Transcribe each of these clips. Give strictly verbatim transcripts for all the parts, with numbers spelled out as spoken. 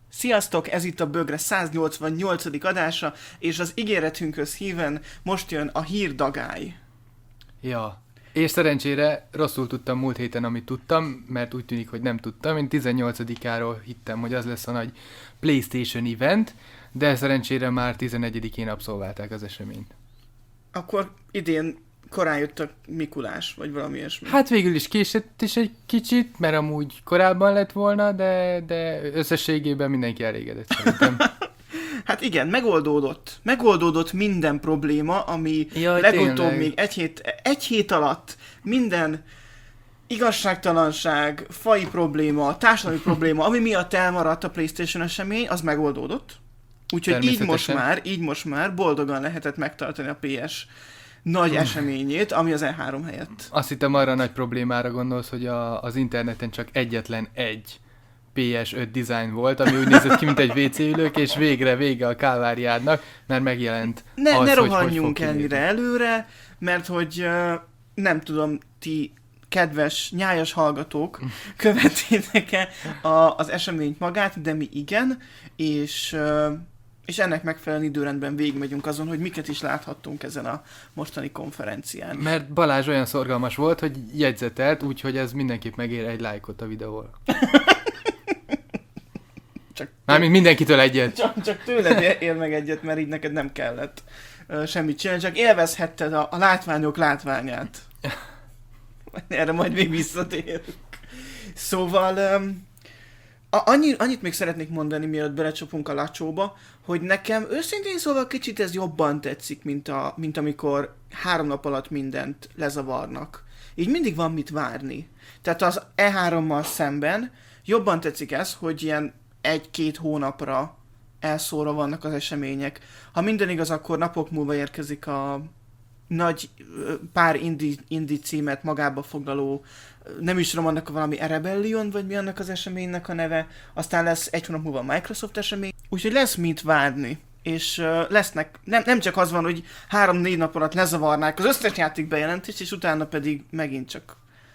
Sziasztok, ez itt a Bögre száznyolcvannyolcadik adása, és az ígéretünkhöz híven most jön a hírdagály. Ja, és szerencsére rosszul tudtam múlt héten, amit tudtam, mert úgy tűnik, hogy nem tudtam. Én tizennyolcadikáról hittem, hogy az lesz a nagy PlayStation event, de szerencsére már tizenegyedikén abszolválták az eseményt. Akkor idén korán jött a Mikulás, vagy valami ilyesmi. Hát végül is késett is egy kicsit, mert amúgy korábban lett volna, de, de összességében mindenki elégedett szerintem. Hát igen, megoldódott. Megoldódott minden probléma, ami Jaj, legutóbb tényleg. még egy hét, egy hét alatt minden igazságtalanság, faji probléma, társadalmi probléma, ami miatt elmaradt a PlayStation esemény, az megoldódott. Úgyhogy így most már, így most már boldogan lehetett megtartani a pé es nagy eseményét, ami az E három helyett. Azt hittem arra a nagy problémára gondolsz, hogy a, az interneten csak egyetlen egy pé es öt design volt, ami úgy nézett ki, mint egy vé cé ülők, és végre vége a káváriádnak, mert megjelent Ne, az, ne hogy rohanjunk hogy fog ennyire előre, mert hogy uh, nem tudom, ti kedves, nyájas hallgatók követétek-e a, az eseményt magát, de mi igen, és, uh, és ennek megfelelően időrendben végigmegyünk azon, hogy miket is láthattunk ezen a mostani konferencián. Mert Balázs olyan szorgalmas volt, hogy jegyzetelt, úgyhogy ez mindenképp megér egy lájkot a videóval. Csak Mármint mindenkitől egyet. Csak, csak tőled ér, ér meg egyet, mert így neked nem kellett uh, semmit csinálni, csak élvezhetted a, a látványok látványát. Erre majd még visszatérünk. Szóval um, a, annyi, annyit még szeretnék mondani, mielőtt belecsapunk a lacsóba, hogy nekem őszintén szóval kicsit ez jobban tetszik, mint, a, mint amikor három nap alatt mindent lezavarnak. Így mindig van mit várni. Tehát az E hárommal szemben jobban tetszik ez, hogy ilyen egy-két hónapra elszórva vannak az események. Ha minden igaz, akkor napok múlva érkezik a nagy pár indie, indie címet magába foglaló, nem is tudom, annak valami Rebellion, vagy mi annak az eseménynek a neve, aztán lesz egy hónap múlva a Microsoft esemény, úgyhogy lesz mit várni, és uh, lesznek, nem, nem csak az van, hogy három-négy nap alatt lezavarnák az összes játék bejelentést, és utána pedig megint csak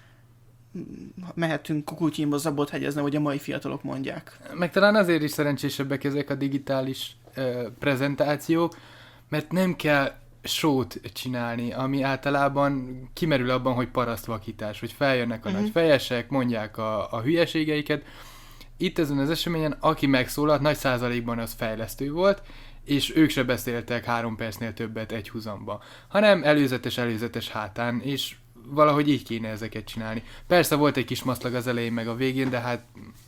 mehetünk kukutyínba zabot hegyezni, hogy a mai fiatalok mondják. Meg talán azért is szerencsésebbek ezek a digitális ö, prezentációk, mert nem kell show-t csinálni, ami általában kimerül abban, hogy parasztvakítás, hogy feljönnek a uh-huh. nagy fejesek, mondják a, a hülyeségeiket. Itt ezen az eseményen, aki megszólalt, nagy százalékban az fejlesztő volt, és ők se beszéltek három percnél többet egy húzamba, hanem előzetes-előzetes hátán, és valahogy így kéne ezeket csinálni. Persze volt egy kis maszlag az elején meg a végén, de hát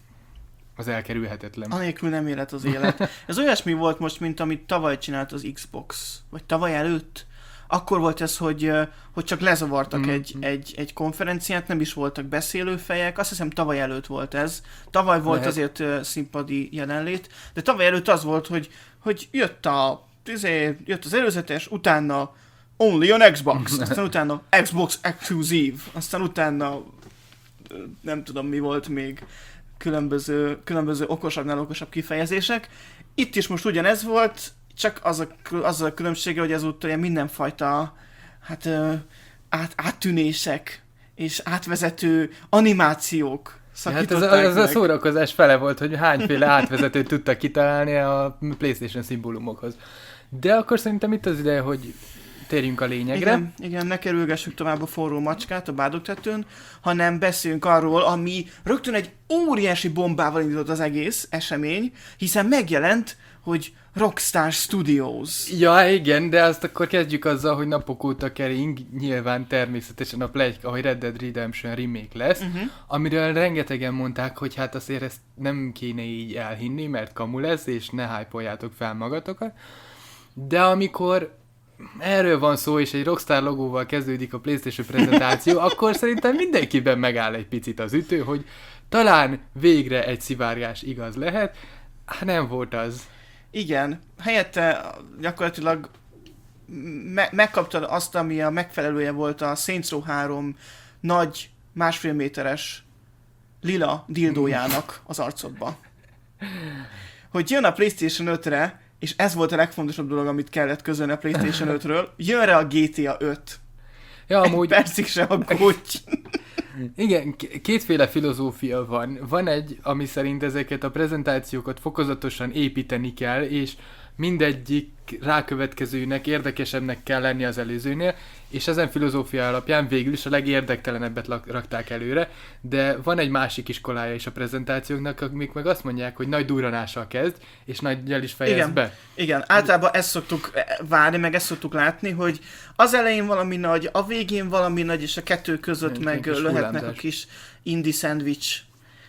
az elkerülhetetlen. Anélkül nem élet az élet. Ez olyasmi volt most, mint amit tavaly csinált az Xbox. Vagy tavaly előtt. Akkor volt ez, hogy, hogy csak lezavartak mm-hmm. egy, egy, egy konferenciát, nem is voltak beszélőfejek. Azt hiszem tavaly előtt volt ez. Tavaly volt Lehet. azért uh, színpadi jelenlét. De tavaly előtt az volt, hogy, hogy jött, a, izé, jött az előzetes, utána Only on Xbox, aztán utána Xbox Exclusive, aztán utána nem tudom mi volt még, különböző, különböző okosabbnál okosabb kifejezések. Itt is most ugyanez volt, csak az a, az a különbsége, hogy ezúttal ilyen mindenfajta hát, át, áttűnések és átvezető animációk szakították hát ez, ez meg. a szórakozás fele volt, hogy hányféle átvezetőt tudtak kitalálni a PlayStation szimbólumokhoz. De akkor szerintem itt az ideje, hogy térjünk a lényegre. Igen, igen, ne kerülgessük tovább a forró macskát a bádogtetőn, hanem beszéljünk arról, ami rögtön egy óriási bombával indított az egész esemény, hiszen megjelent, hogy Rockstar Studios. Ja, igen, de azt akkor kezdjük azzal, hogy napok óta kering, nyilván természetesen a pletyka, hogy Red Dead Redemption remake lesz, uh-huh. amiről rengetegen mondták, hogy hát azért ezt nem kéne így elhinni, mert kamu lesz, és ne hype-oljátok fel magatokat. De amikor erről van szó, és egy Rockstar logóval kezdődik a PlayStation prezentáció, akkor szerintem mindenkiben megáll egy picit az ütő, hogy talán végre egy szivárgás igaz lehet. Hát nem volt az. Igen, helyette gyakorlatilag me- megkaptad azt, ami a megfelelője volt a Saints Row három nagy másfél méteres lila dildójának az arcodba. Hogy jön a PlayStation ötre, és ez volt a legfontosabb dolog, amit kellett közölni a PlayStation ötről, jön rá a gé té á öt. Ja, amúgy... Egy percig se aggódj. Igen, k- kétféle filozófia van. Van egy, ami szerint ezeket a prezentációkat fokozatosan építeni kell, és mindegyik rákövetkezőnek érdekesebbnek kell lenni az előzőnél, és ezen filozófia alapján végül is a legérdektelenebet lak- rakták előre, de van egy másik iskolája is a prezentációknak, amik meg azt mondják, hogy nagy durranással kezd, és nagyjal is fejez Igen. be. Igen, általában ezt szoktuk várni, meg ezt szoktuk látni, hogy az elején valami nagy, a végén valami nagy, és a kettő között Igen, meg kis löhetnek a hullámzás. kis indie szendvics.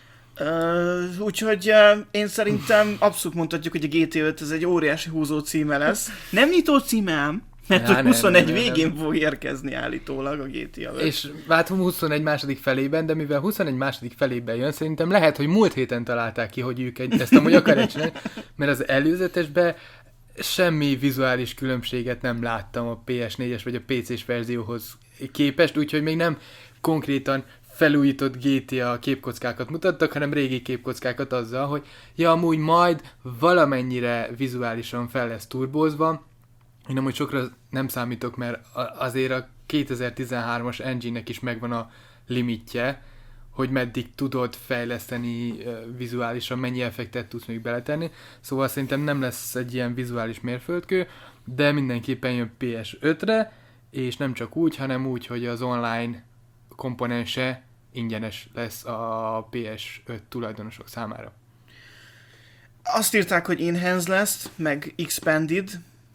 Uh, úgyhogy uh, én szerintem abszolút mondhatjuk, hogy a gé té öt ez egy óriási húzó címe lesz. Nem nyitó címe ám, mert Já, hogy nem, huszonegy nem, nem, végén nem. fog érkezni állítólag a gé té öt. És látom huszonegy második felében, de mivel huszonegy második felében jön, szerintem lehet, hogy múlt héten találták ki, hogy ők egy, ezt amúgy akarják csinálni, mert az előzetesben semmi vizuális különbséget nem láttam a pé es négyes vagy a pé cés verzióhoz képest, úgyhogy még nem konkrétan felújított gé té á képkockákat mutattak, hanem régi képkockákat azzal, hogy ja, amúgy majd valamennyire vizuálisan fel lesz turbózva. Én amúgy sokra nem számítok, mert azért a kétezer-tizenhármas engine-nek is megvan a limitje, hogy meddig tudod fejleszteni vizuálisan, mennyi effektet tudsz még beletenni. Szóval szerintem nem lesz egy ilyen vizuális mérföldkő, de mindenképpen jön pé es ötre, és nem csak úgy, hanem úgy, hogy az online komponense ingyenes lesz a pé es öt tulajdonosok számára. Azt írták, hogy Enhanced lesz, meg Expanded.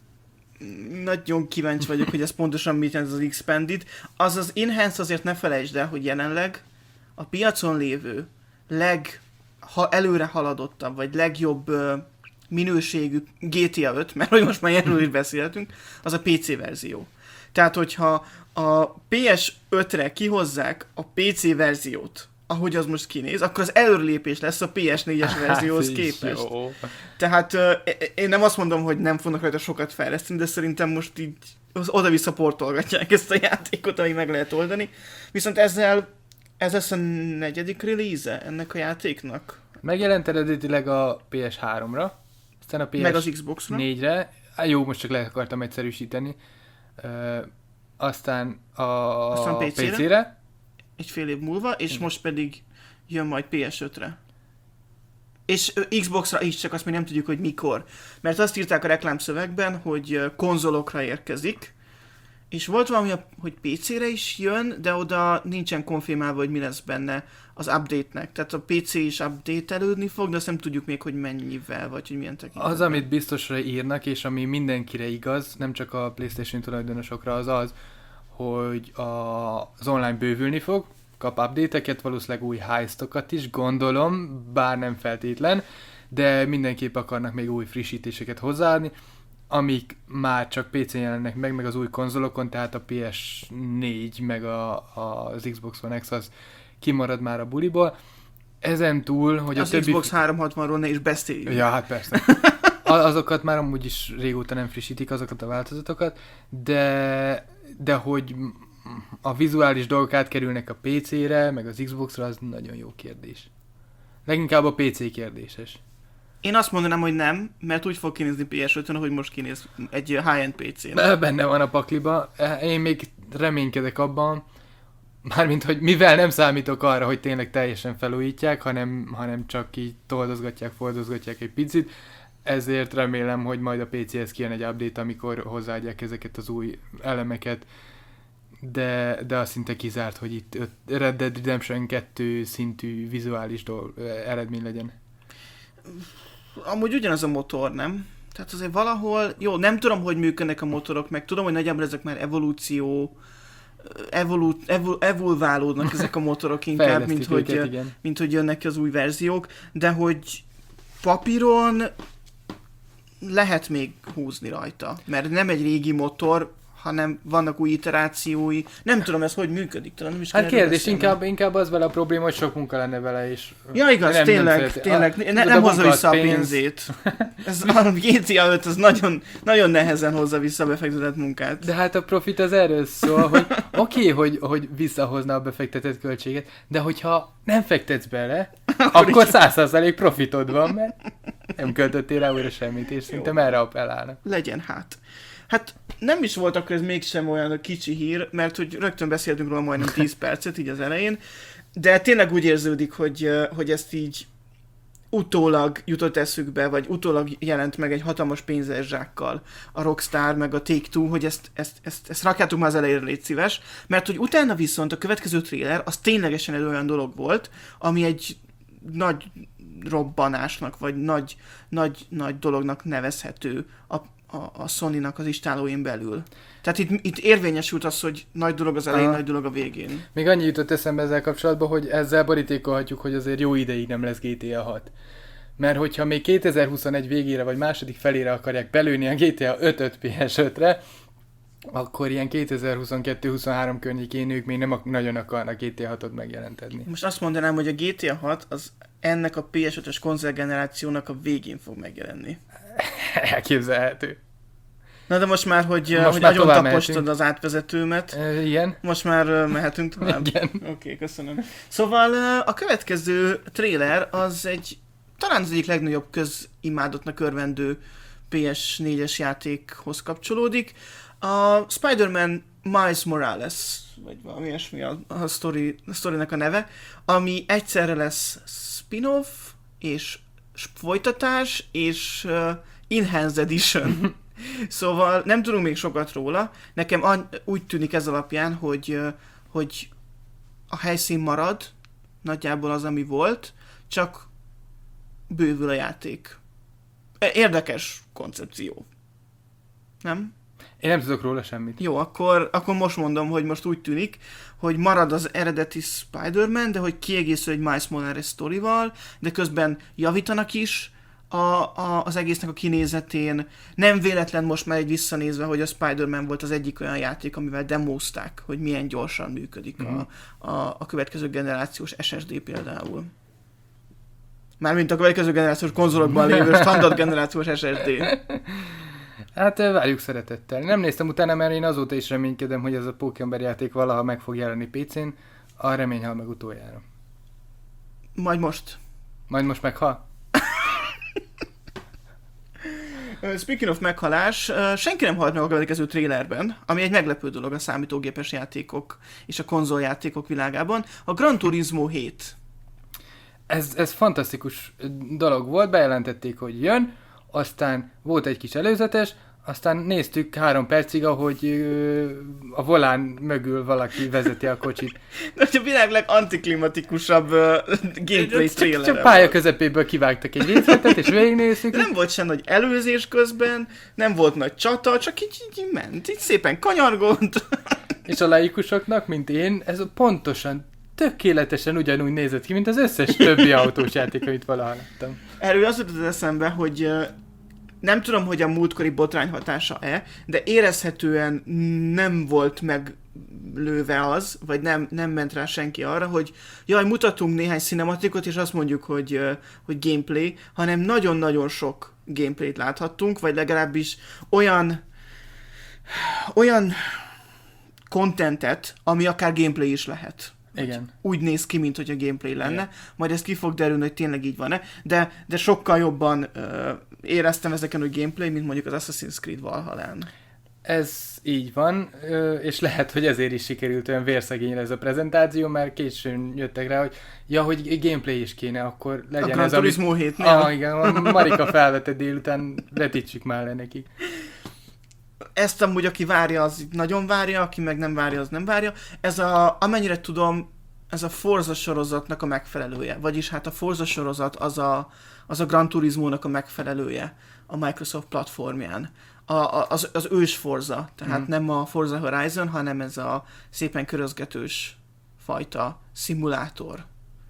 Nagyon kíváncsi vagyok, hogy ez pontosan mit jelent az Expanded. Az az Enhanced azért ne felejtsd el, hogy jelenleg a piacon lévő leg ha előre haladottabb, vagy legjobb uh, minőségű gé té á öt, mert hogy most már erről is beszélhetünk, az a pé cé verzió. Tehát, hogyha a pé es ötre kihozzák a pé cé verziót, ahogy az most kinéz, akkor az előrelépés lesz a pé es négyes verzióhoz Hát is képest. jó. Tehát uh, én nem azt mondom, hogy nem fognak rajta sokat fejleszteni, de szerintem most így oda-vissza portolgatják ezt a játékot, ami meg lehet oldani. Viszont ezzel ez lesz a negyedik release ennek a játéknak. Megjelent eredetileg a pé es háromra, aztán a pé es Meg az Xboxra. négyre. Á, jó, most csak le akartam egyszerűsíteni. Ö, aztán a Aztán pé cére. pé cére. Egy fél év múlva, és Igen. most pedig jön majd pé es ötre. És ö, Xboxra is, csak azt még nem tudjuk, hogy mikor. Mert azt írták a reklámszövegben, hogy ö, konzolokra érkezik, és volt valami, hogy pé cére is jön, de oda nincsen konfirmálva, hogy mi lesz benne az update-nek. Tehát a pé cé is update-elődni fog, de azt nem tudjuk még, hogy mennyivel, vagy hogy milyen tekintetben. Az, amit biztosra írnak, és ami mindenkire igaz, nem csak a PlayStation tulajdonosokra, az az, hogy a, az online bővülni fog, kap update-eket, valószínűleg új heistokat is, gondolom, bár nem feltétlen, de mindenképp akarnak még új frissítéseket hozzáadni, amik már csak pé cén jelennek meg, meg az új konzolokon, tehát a pé es négy, meg a, a, az Xbox One X az kimarad már a buliból. Ezen túl, hogy az a többi... Xbox háromszázhatvanról ne is beszéljünk. Ja, hát persze. A- azokat már amúgy is régóta nem frissítik, azokat a változatokat, de, de hogy a vizuális dolgok átkerülnek a pé cére, meg az Xboxra, az nagyon jó kérdés. Leginkább a pé cé kérdéses. Én azt mondanám, hogy nem, mert úgy fog kinézni pé es ötön, ahogy most kinéz egy high-end pé cén. Benne van a pakliba. Én még reménykedek abban, mármint, hogy mivel nem számítok arra, hogy tényleg teljesen felújítják, hanem, hanem csak így toldozgatják, fordozgatják egy picit, ezért remélem, hogy majd a pé céhez kijön egy update, amikor hozzáadják ezeket az új elemeket, de, de az szinte kizárt, hogy itt Red Dead Redemption kettő szintű vizuális dolg, eredmény legyen. Amúgy ugyanaz a motor, nem? Tehát azért valahol, jó, nem tudom, hogy működnek a motorok, meg tudom, hogy nagyjából ezek már evolúció, evolu, evol, evolválódnak ezek a motorok inkább, mint hogy, őket, mint hogy jönnek ki az új verziók, de hogy papíron lehet még húzni rajta, mert nem egy régi motor, hanem vannak új iterációi. Nem tudom, ez hogy működik, talán nem is Hát kell kérdés, inkább, inkább az vele a probléma, hogy sok munka lenne vele is. Ja, igaz, nem, tényleg, nem tényleg, a, ne, nem hozza vissza a pénzét. Ez a gé té á öt, az nagyon, nagyon nehezen hozza vissza a befektetett munkát. De hát a profit az erről szól, hogy oké, okay, hogy, hogy visszahozna a befektetett költséget, de hogyha nem fektetsz bele, akkor száz százalék profitod van, mert nem költöttél rá újra semmit, és szerintem erre appellálnak. Legyen hát. Hát nem is volt akkor ez mégsem olyan kicsi hír, mert hogy rögtön beszéltünk róla majdnem tíz percet így az elején, de tényleg úgy érződik, hogy, hogy ezt így utólag jutott eszükbe, vagy utólag jelent meg egy hatalmas pénzes zsákkal a Rockstar, meg a Take-Two, hogy ezt, ezt, ezt, ezt rakjátok már az elejére, légy szíves, mert hogy utána viszont a következő trailer az ténylegesen egy olyan dolog volt, ami egy nagy robbanásnak, vagy nagy, nagy, nagy dolognak nevezhető a, a, a Sony-nak az istálóin belül. Tehát itt, itt érvényesült az, hogy nagy dolog az elején, Aha. nagy dolog a végén. Még annyi jutott eszembe ezzel kapcsolatban, hogy ezzel borítékolhatjuk, hogy azért jó ideig nem lesz gé té á hat. Mert hogyha még kétezer-huszonegy végére vagy második felére akarják belőni a gé té á ötöt pé es ötre, akkor ilyen kétezer-huszonkettő-huszonhárom környékén ők még nem ak- nagyon akarnak gé té á hatot megjelentetni. Most azt mondanám, hogy a gé té á hat az ennek a pé es ötös konzolgenerációnak a végén fog megjelenni. Elképzelhető. Na de most már, hogy, most hogy már nagyon tapostad az átvezetőmet. E, igen. Most már uh, mehetünk tovább. Igen. Oké, okay, köszönöm. Szóval uh, a következő trailer az egy talán az egyik legnagyobb közimádottnak örvendő pé es négyes játékhoz kapcsolódik. A Spider-Man Miles Morales, vagy valami ilyesmi a, a, sztori, a sztorinak a neve, ami egyszerre lesz spin-off, és folytatás, és uh, Enhanced Edition. Szóval nem tudunk még sokat róla. Nekem an- úgy tűnik ez alapján, hogy, uh, hogy a helyszín marad, nagyjából az, ami volt, csak bővül a játék. Érdekes koncepció. Nem? Én nem tudok róla semmit. Jó, akkor, akkor most mondom, hogy most úgy tűnik, hogy marad az eredeti Spider-Man, de hogy kiegészül egy Miles Morales sztorival, de közben javítanak is a, a, az egésznek a kinézetén. Nem véletlen most már egy visszanézve, hogy a Spider-Man volt az egyik olyan játék, amivel demózták, hogy milyen gyorsan működik mm-hmm. a, a, a következő generációs es es dé például. Mármint a következő generációs konzolokban lévő standard generációs es es dé. Hát várjuk szeretettel. Nem néztem utána, mert én azóta is reménykedem, hogy ez a Pókember játék valaha meg fog jelenni pé cén. A remény hal meg utoljára. Majd most. Majd most meghal? Speaking of meghalás, senki nem halt meg a következő trailerben, ami egy meglepő dolog a számítógépes játékok és a konzoljátékok világában. A Gran Turismo hét. Ez, ez fantasztikus dolog volt, bejelentették, hogy jön, aztán volt egy kis előzetes, aztán néztük három percig, ahogy ö, a volán mögül valaki vezeti a kocsit. De a világ legantiklimatikusabb uh, gameplay trailer. Csak pálya közepéből kivágtak egy részletet, és végignéztük. Nem volt sem nagy előzés közben, nem volt nagy csata, csak így, így ment, így szépen kanyargott. És a laikusoknak, mint én, ez pontosan, tökéletesen ugyanúgy nézett ki, mint az összes többi autós játék, amit valaha láttam. Erről az jutott eszembe, hogy uh, nem tudom, hogy a múltkori botrány hatása-e, de érezhetően nem volt meglőve az, vagy nem, nem ment rá senki arra, hogy jaj, mutatunk néhány cinematikot, és azt mondjuk, hogy, uh, hogy gameplay, hanem nagyon-nagyon sok gameplayt láthattunk, vagy legalábbis olyan olyan contentet, ami akár gameplay is lehet. Igen. Úgy néz ki, mint hogy a gameplay lenne. Igen. Majd ez ki fog derülni, hogy tényleg így van-e. De, de sokkal jobban uh, éreztem ezeken, hogy gameplay, mint mondjuk az Assassin's Creed Valhallán. Ez így van, és lehet, hogy ezért is sikerült olyan vérszegényre ez a prezentáció, mert későn jöttek rá, hogy ja, hogy gameplay is kéne, akkor legyen a ez, a Turismo amit... hétnél. Ah, igen, a Marika felvetett délután, vetítsük már le neki. Ezt amúgy, aki várja, az nagyon várja, aki meg nem várja, az nem várja. Ez a, amennyire tudom, ez a Forza sorozatnak a megfelelője. Vagyis hát a Forza sorozat az a, az a Gran Turismo-nak a megfelelője a Microsoft platformján. A, a, az, az ős Forza, tehát mm. nem a Forza Horizon, hanem ez a szépen körözgetős fajta szimulátor.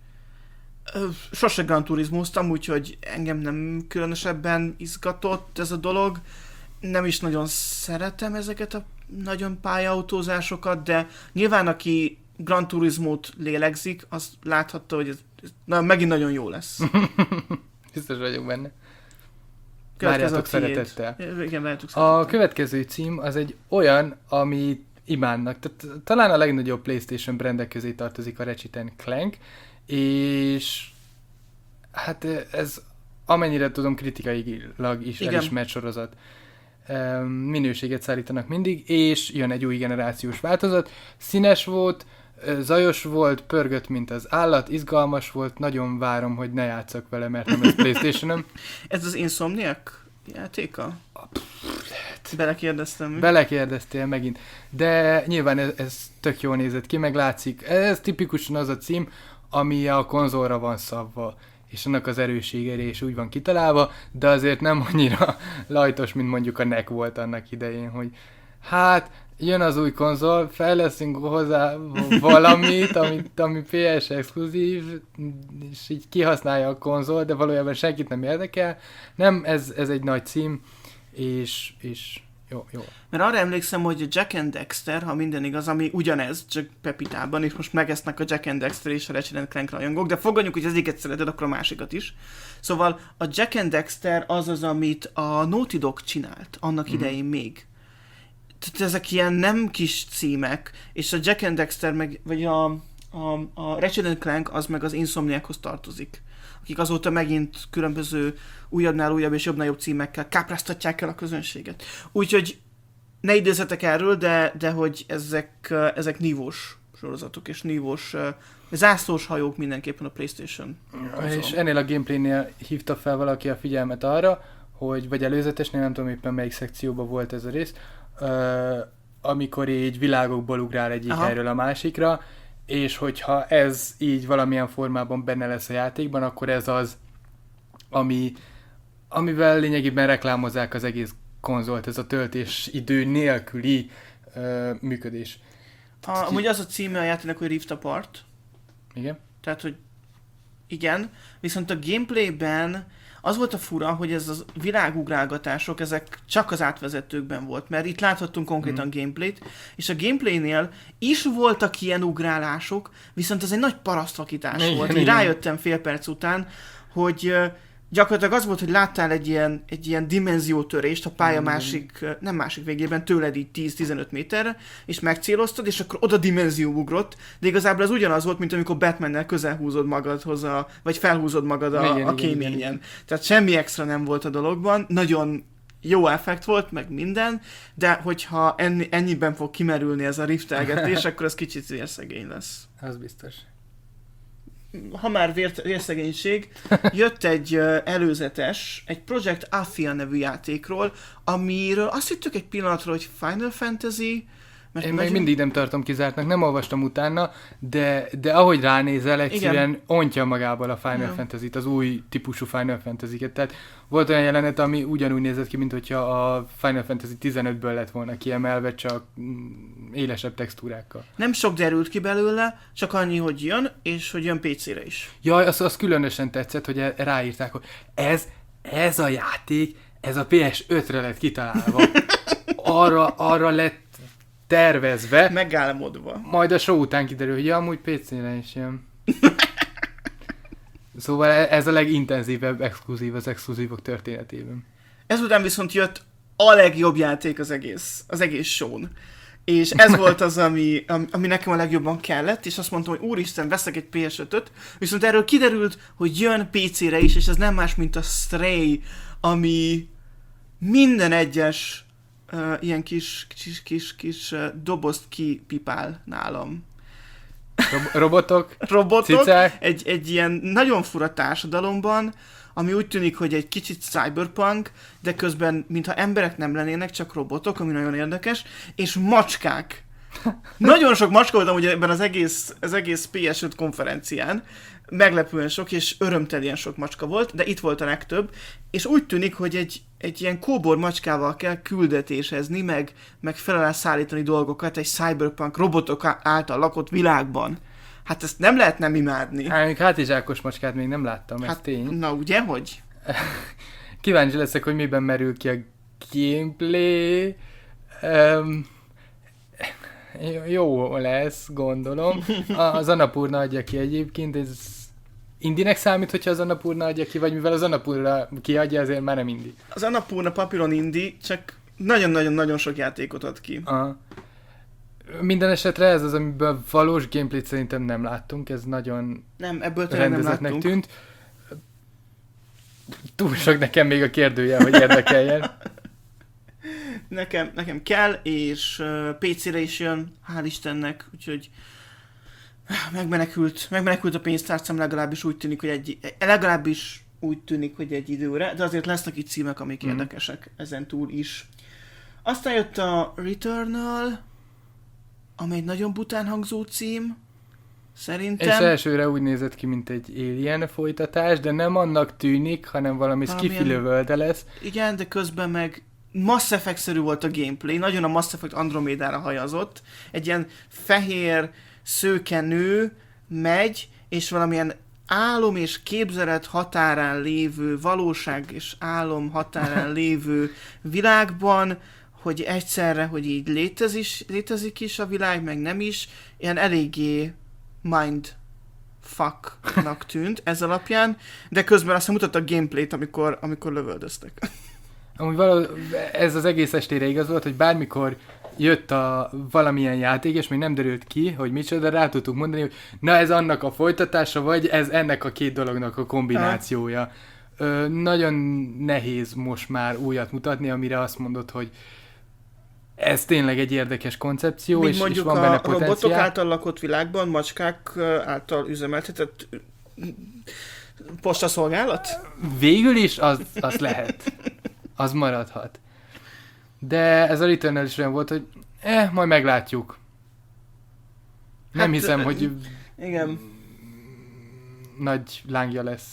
Sose Gran Turismo-ztam, úgyhogy engem nem különösebben izgatott ez a dolog. Nem is nagyon szeretem ezeket a nagyon pályautózásokat, de nyilván aki Gran Turismo-t lélegzik, az láthatta, hogy ez, ez na, megint nagyon jó lesz. Biztos vagyok benne. Várjátok szeretettel. Igen, várjátok szeretettel. A következő cím az egy olyan, ami imádnak. Tehát, talán a legnagyobb PlayStation brandek közé tartozik a Ratchet and Clank, és hát ez amennyire tudom kritikailag is igen. elismert sorozat. minőséget szállítanak mindig, és jön egy új generációs változat. Színes volt, zajos volt, pörgött, mint az állat, izgalmas volt, nagyon várom, hogy ne játszak vele, mert nem lesz PlayStation-om. Ez az Insomniac játéka? Belekérdeztem. Belekérdeztél megint. De nyilván ez, ez tök jól nézett ki, meg látszik. Ez tipikusan az a cím, ami a konzolra van szabva, és annak az erőségére is úgy van kitalálva, de azért nem annyira lajtos, mint mondjuk a nek volt annak idején, hogy hát jön az új konzol, fejleszünk hozzá valamit, ami, ami pé es exkluzív, és így kihasználja a konzol, de valójában senkit nem érdekel. Nem, ez, ez egy nagy cím, és, és jó, jó. Mert arra emlékszem, hogy a Jack and Dexter, ha minden igaz, ami ugyanez, csak Pepitában, és most megesznek a Jack and Dexter és a Ratchet and Clank rajongók, de fogadjuk, hogy az egyiket szereted, akkor a másikat is. Szóval a Jack and Dexter az az, amit a Naughty Dog csinált annak mm. idején még. Tehát ezek ilyen nem kis címek, és a Jack and Dexter, meg, vagy a, a, a Ratchet and Clank, az meg az Insomniachoz tartozik, akik azóta megint különböző újabbnál újabb és jobbnál jobb címekkel kápráztatják el a közönséget. Úgyhogy ne idézzetek erről, de, de hogy ezek, ezek nívós sorozatok, és nívós zászlós hajók mindenképpen a PlayStation. Ja, és ennél a gameplaynél hívta fel valaki a figyelmet arra, hogy, vagy előzetesnél, nem tudom éppen melyik szekcióban volt ez a rész, Uh, amikor így világokból ugrál egyik Aha. helyről a másikra, és hogyha ez így valamilyen formában benne lesz a játékban, akkor ez az, ami, amivel lényegében reklámozzák az egész konzolt, ez a töltés idő nélküli uh, működés. A, amúgy az a címe a játéknak, hogy Rift Apart. Igen. Tehát, hogy igen, viszont a gameplayben az volt a fura, hogy ez a világugrálgatások, ezek csak az átvezetőkben volt, mert itt láthattunk konkrétan mm. gameplayt, és a gameplaynél is voltak ilyen ugrálások, viszont ez egy nagy parasztvakítás igen, volt. Én rájöttem fél perc után, hogy gyakorlatilag az volt, hogy láttál egy ilyen, egy ilyen dimenziótörést a pálya mm. másik, nem másik végében, tőled így tíz-tizenöt méterre, és megcéloztad, és akkor oda dimenzió ugrott, de igazából az ugyanaz volt, mint amikor Batmannel közel húzod magadhoz, a, vagy felhúzod magad a, igen, a kéményen. Igen, igen. Tehát semmi extra nem volt a dologban, nagyon jó effekt volt, meg minden, de hogyha enni, ennyiben fog kimerülni ez a riftelgetés, akkor az kicsit vérszegény lesz. Az biztos. Ha már vér, vérszegénység, jött egy uh, előzetes, egy Project Athia nevű játékról, amiről azt hittük egy pillanatra, hogy Final Fantasy, mert én nagyon... még mindig nem tartom kizártnak, nem olvastam utána, de, de ahogy ránézel, egyszerűen igen. ontja magából a Final ja. Fantasy-t, az új típusú Final Fantasy-ket. Tehát volt olyan jelenet, ami ugyanúgy nézett ki, mint hogyha a Final Fantasy tizenötből lett volna kiemelve, csak élesebb textúrákkal. Nem sok derült ki belőle, csak annyi, hogy jön, és hogy jön pé cére is. Jaj, az, az különösen tetszett, hogy ráírták, hogy ez, ez a játék, ez a pé es ötre lett kitalálva. Arra, arra lett tervezve. Megálmodva. Majd a show után kiderül, hogy ja, amúgy pé cére is jön. Szóval ez a legintenzívebb exkluzív az exkluzívok történetében. Ezután viszont jött a legjobb játék az egész, az egész show-n. És ez volt az, ami, ami nekem a legjobban kellett, és azt mondtam, hogy úristen, veszek egy pé es ötöt, viszont erről kiderült, hogy jön pé cére is, és ez nem más, mint a Stray, ami minden egyes Uh, ilyen kis, kis, kis, kis uh, dobozt kipipál nálam. Rob- robotok? Robotok. Cicák? Egy, egy ilyen nagyon fura társadalomban, ami úgy tűnik, hogy egy kicsit cyberpunk, de közben, mintha emberek nem lennének, csak robotok, ami nagyon érdekes, és macskák. Nagyon sok macska voltam ugye ebben az egész, az egész pé es öt konferencián, meglepően sok, és örömtelien sok macska volt, de itt volt a legtöbb, és úgy tűnik, hogy egy, egy ilyen kóbor macskával kell küldetésezni, meg, meg fel alá szállítani dolgokat egy cyberpunk robotok által lakott világban. Hát ezt nem lehet nem imádni. Hát, hátizsákos macskát még nem láttam, ez hát, tény. Na ugye, hogy? Kíváncsi leszek, hogy miben merül ki a gameplay. Um, jó lesz, gondolom. Az Annapurna adja ki egyébként, ez indinek számít, hogyha az Annapurna adja ki, vagy mivel az Annapurna kiadja, azért már nem indi. Az Annapurna papíron indi, csak nagyon-nagyon-nagyon sok játékot ad ki. Aha. Minden esetre ez az, amiből valós gameplayt szerintem nem láttunk, ez nagyon nem, ebből rendezetnek nem tűnt. Túl sok nekem még a kérdője, hogy érdekeljen. Nekem, nekem kell, és uh, pé cére is jön, hál' Istennek, úgyhogy megmenekült, megmenekült a pénztárcám, legalábbis úgy tűnik, hogy egy, legalábbis úgy tűnik, hogy egy időre, de azért lesznek itt címek, amik mm. érdekesek ezen túl is. Aztán jött a Returnal, ami egy nagyon bután hangzó cím, szerintem. És elsőre úgy nézett ki, mint egy Alien folytatás, de nem annak tűnik, hanem valami skifi lövölde lesz. Igen, de közben meg Mass Effect-szerű volt a gameplay, nagyon a Mass Effect Andromédára hajazott. Egy ilyen fehér, szőke nő megy, és valamilyen álom és képzelet határán lévő, valóság és álom határán lévő világban, hogy egyszerre, hogy így létezik, létezik is a világ, meg nem is, ilyen eléggé mind fucknak tűnt ez alapján, de közben aztán mutattak gameplayt, amikor, amikor lövöldöztek. Amúgy való, ez az egész estére igaz volt, hogy bármikor jött a valamilyen játék, és még nem derült ki, hogy micsoda, rá tudtuk mondani, hogy na ez annak a folytatása, vagy ez ennek a két dolognak a kombinációja. Ö, nagyon nehéz most már újat mutatni, amire azt mondod, hogy ez tényleg egy érdekes koncepció, Míg és, mondjuk és van benne a potenciál. robotok által lakott világban, macskák által üzemeltetett postaszolgálat? Végül is az, az lehet. Az maradhat. De ez a Returnal is olyan volt, hogy eh, majd meglátjuk. Nem hát, hiszem, hogy igen. nagy lángja lesz.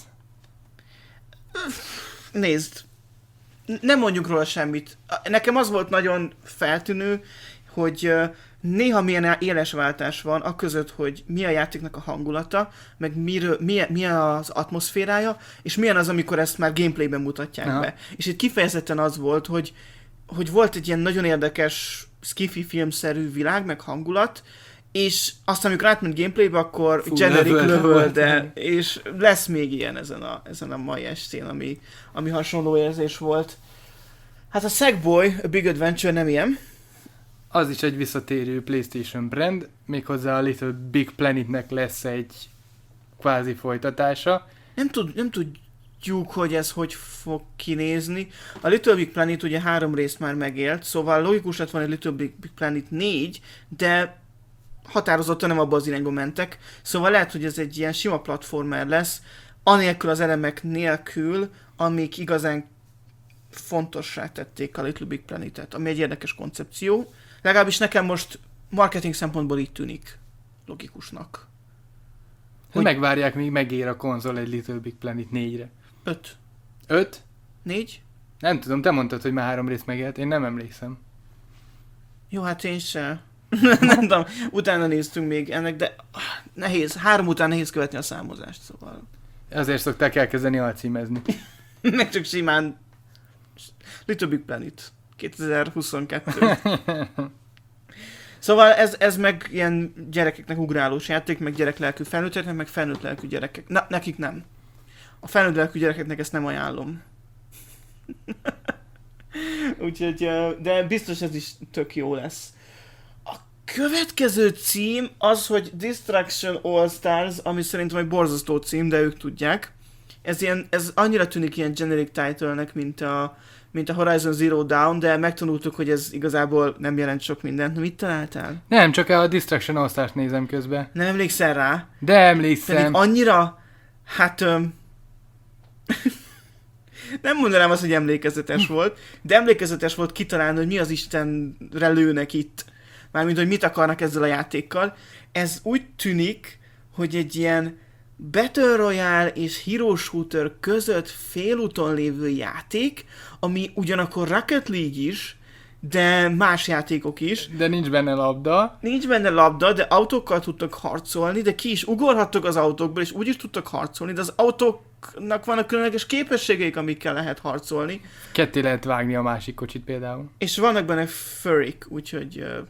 Nézd, nem mondjuk róla semmit. Nekem az volt nagyon feltűnő, hogy néha milyen élesváltás van a között, hogy mi a játéknak a hangulata, meg miről, milyen, milyen az atmoszférája, és milyen az, amikor ezt már gameplayben mutatják Aha. be. És itt kifejezetten az volt, hogy, hogy volt egy ilyen nagyon érdekes skifi filmszerű világ, meg hangulat, és aztán, amikor átment gameplaybe, akkor Fú, generic lövölde, és lesz még ilyen ezen a, ezen a mai estén, ami, ami hasonló érzés volt. Hát a Sackboy, a Big Adventure nem ilyen. Az is egy visszatérő PlayStation brand, méghozzá a Little Big Planetnek lesz egy kvázi folytatása. Nem, tud, nem tudjuk, hogy ez hogy fog kinézni. A Little Big Planet ugye három részt már megélt, szóval logikus lett volna egy Little Big, Big Planet négy, de határozottan nem abba az irányba mentek, szóval lehet, hogy ez egy ilyen sima platformer lesz, anélkül az elemek nélkül, amik igazán fontossá tették a Little Big Planetet, ami egy érdekes koncepció. Legalábbis nekem most marketing szempontból így tűnik logikusnak. Hogy... Megvárják, míg megér a konzol egy Little Big Planet négyre. Öt. Öt? Négy? Nem tudom, te mondtad, hogy már három rész megélt, én nem emlékszem. Jó, hát én se. Nem tudom, utána néztünk még ennek, de nehéz, három után nehéz követni a számozást, szóval. Azért szokták elkezdeni alcímezni. Meg csak simán Little Big Planet kétezer-huszonkettő. Szóval ez, ez meg ilyen gyerekeknek ugrálós játék, meg gyereklelkű felnőtteknek, meg felnőtt lelkű gyerekek. Na, nekik nem. A felnőtt lelkű gyerekeknek ezt nem ajánlom. Úgyhogy, de biztos ez is tök jó lesz. A következő cím az, hogy Destruction All Stars, ami szerintem egy borzasztó cím, de ők tudják. Ez, ilyen, ez annyira tűnik ilyen generic title-nek, mint a, mint a Horizon Zero Dawn, de megtanultuk, hogy ez igazából nem jelent sok mindent. Mit találtál? Nem, csak a Destruction All Stars nézem közben. Nem emlékszel rá? De emlékszem. Pedig annyira, hát... Öm... nem mondanám azt, hogy emlékezetes volt, de emlékezetes volt kitalálni, hogy mi az Istenre lőnek itt. Mármint, hogy mit akarnak ezzel a játékkal. Ez úgy tűnik, hogy egy ilyen Battle Royale és Hero Shooter között félúton lévő játék, ami ugyanakkor Rocket League is, de más játékok is. De nincs benne labda. Nincs benne labda, de autókkal tudtak harcolni, de ki is ugorhattok az autókból, és úgy is tudtak harcolni, de az autóknak vannak különleges képességeik, amikkel lehet harcolni. Ketté lehet vágni a másik kocsit például. És vannak benne furryk, úgyhogy... Uh...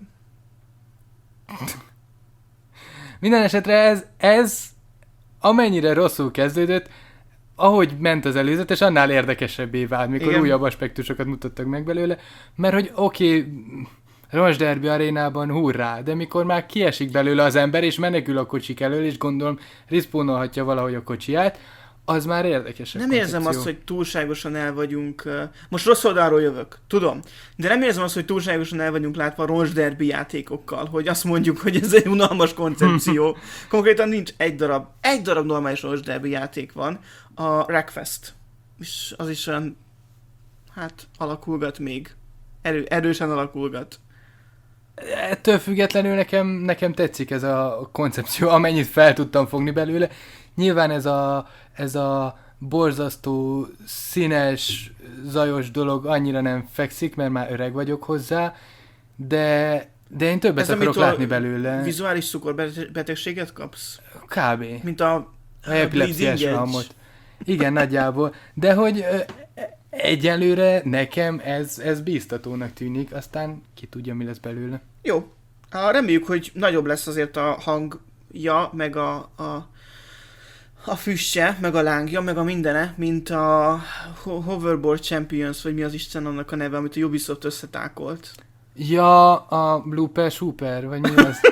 Minden esetre ez, ez amennyire rosszul kezdődött, ahogy ment az előzetes, annál érdekesebbé vált, mikor Igen. újabb aspektusokat mutattak meg belőle, mert hogy oké, okay, Ross Derby arénában hurrá, de mikor már kiesik belőle az ember, és menekül a kocsik elől, és gondolom respawnolhatja valahogy a kocsiját, az már érdekes. Nem érzem azt, hogy túlságosan el vagyunk... Uh, most rossz oldalról jövök, tudom. De nem érzem azt, hogy túlságosan el vagyunk látva a roncsderbi játékokkal, hogy azt mondjuk, hogy ez egy unalmas koncepció. Konkrétan nincs egy darab, egy darab normális roncsderbi játék van, a Wreckfest. És az is olyan, hát alakulgat még. Erő, erősen alakulgat. Ettől függetlenül nekem, nekem tetszik ez a koncepció, amennyit fel tudtam fogni belőle. Nyilván ez a, ez a borzasztó, színes, zajos dolog annyira nem fekszik, mert már öreg vagyok hozzá, de, de én többet ez akarok látni belőle. Vizuális cukorbetegséget kapsz? Kb. Mint a, a epilepsziás rohamot. Igen, nagyjából. De hogy egyelőre nekem ez, ez bíztatónak tűnik, aztán ki tudja, mi lesz belőle. Jó. Reméljük, hogy nagyobb lesz azért a hangja, meg a, a, a füstje, meg a lángja, meg a mindene, mint a Hoverboard Champions, vagy mi az Isten annak a neve, amit a Ubisoft összetákolt. Ja, a Blooper Super, vagy mi az?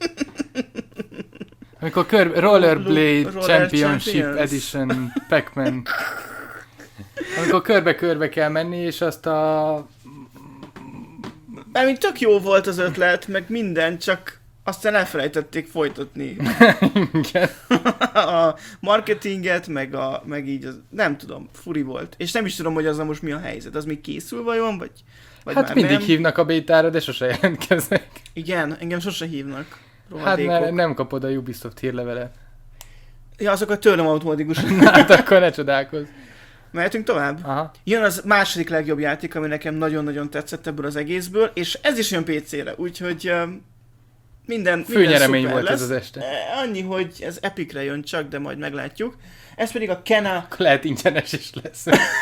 Amikor kör... Rollerblade Roller Championship Champions. Edition Pac-Man. Amikor körbe-körbe kell menni, és azt a... Mármint tök jó volt az ötlet, meg minden, csak aztán elfelejtették folytatni. Igen. A marketinget, meg, a, meg így, az, nem tudom, furi volt. És nem is tudom, hogy azzal most mi a helyzet. Az még készül vajon, vagy, vagy hát már mindig nem? hívnak a bétára, de sose jelentkeznek. Igen, engem sose hívnak. Rohadékok. Hát mert nem kapod a Ubisoft hírlevelet. Ja, azokat tőlem automatikusan. Na, hát akkor ne csodálkozz. Mehetünk tovább? Aha. Jön az második legjobb játék, ami nekem nagyon-nagyon tetszett ebből az egészből, és ez is jön pé cére, úgyhogy uh, minden, főnyeremény minden volt lesz. Ez az este. Annyi, hogy ez Epicre jön csak, de majd meglátjuk. Ez pedig a Kena... Akkor lehet ingyenes is lesz.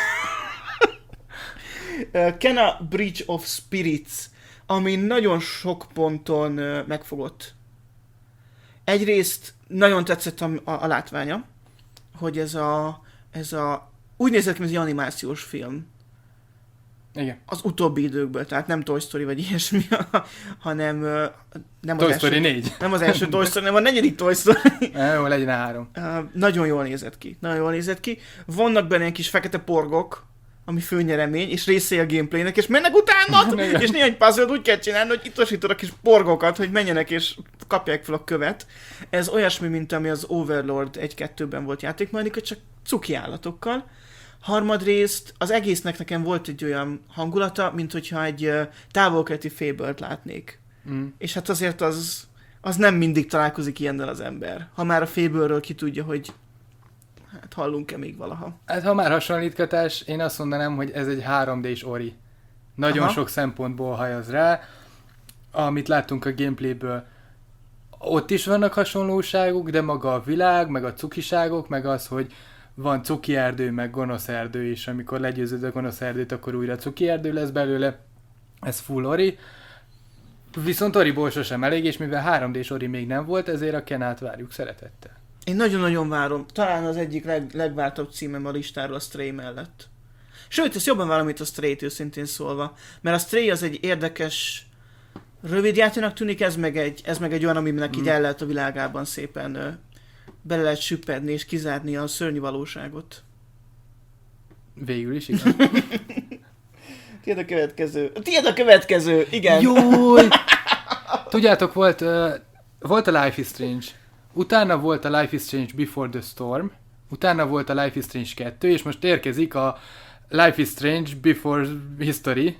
Kena Bridge of Spirits, ami nagyon sok ponton uh, megfogott. Egyrészt nagyon tetszett a, a, a látványa, hogy ez a, ez a úgy nézett ki, mint egy animációs film. Igen. Az utóbbi időkből, tehát nem Toy Story vagy ilyesmi, hanem nem Toy az Story első, négy. Nem az első Toy Story, hanem a negyedik Toy Story. Jó, legyen három. Uh, nagyon jól nézett ki. Nagyon jól nézett ki. Vannak benne ilyen kis fekete porgok, ami főnyeremény, és részei a gameplaynek, és mennek utánad, és néhány puzzle-t úgy kell csinálni, hogy ittosítod a kis porgokat, hogy menjenek és kapják fel a követ. Ez olyasmi, mint ami az Overlord egy-kettőben volt játékmechanika, csak cuki állatokkal. Harmadrészt az egésznek nekem volt egy olyan hangulata, mint hogyha egy távol-keleti Fable-t látnék. Mm. És hát azért az, az nem mindig találkozik ilyennel az ember. Ha már a Fable-ről ki tudja, hogy hát hallunk-e még valaha. Hát ha már hasonlítgatás, én azt mondanám, hogy ez egy három dés ori. Nagyon Aha. sok szempontból hajaz rá. Amit láttunk a gameplayből, ott is vannak hasonlóságok, de maga a világ, meg a cukiságok, meg az, hogy van cuki erdő, meg gonosz erdő, és amikor legyőzöd a gonosz erdőt, akkor újra cuki erdő lesz belőle. Ez full ori. Viszont oriból sosem elég, és mivel három dés ori még nem volt, ezért a Kenát várjuk szeretettel. Én nagyon-nagyon várom. Talán az egyik leg, legváltabb címem a listáról a Stray mellett. Sőt, ezt jobban várom, mint a Stray-t, őszintén szólva. Mert a Stray az egy érdekes, rövid játéknak tűnik, ez meg egy, ez meg egy olyan, aminek mm. így el lehet a világában szépen ö, bele lehet süppedni és kizárni a szörnyű valóságot. Végül is, igen. Tiéd a következő. Tiéd a következő, igen. Jój! Tudjátok, volt, uh, volt a Life is Strange. Utána volt a Life is Strange Before the Storm. Utána volt a Life is Strange kettő, és most érkezik a Life is Strange Before History.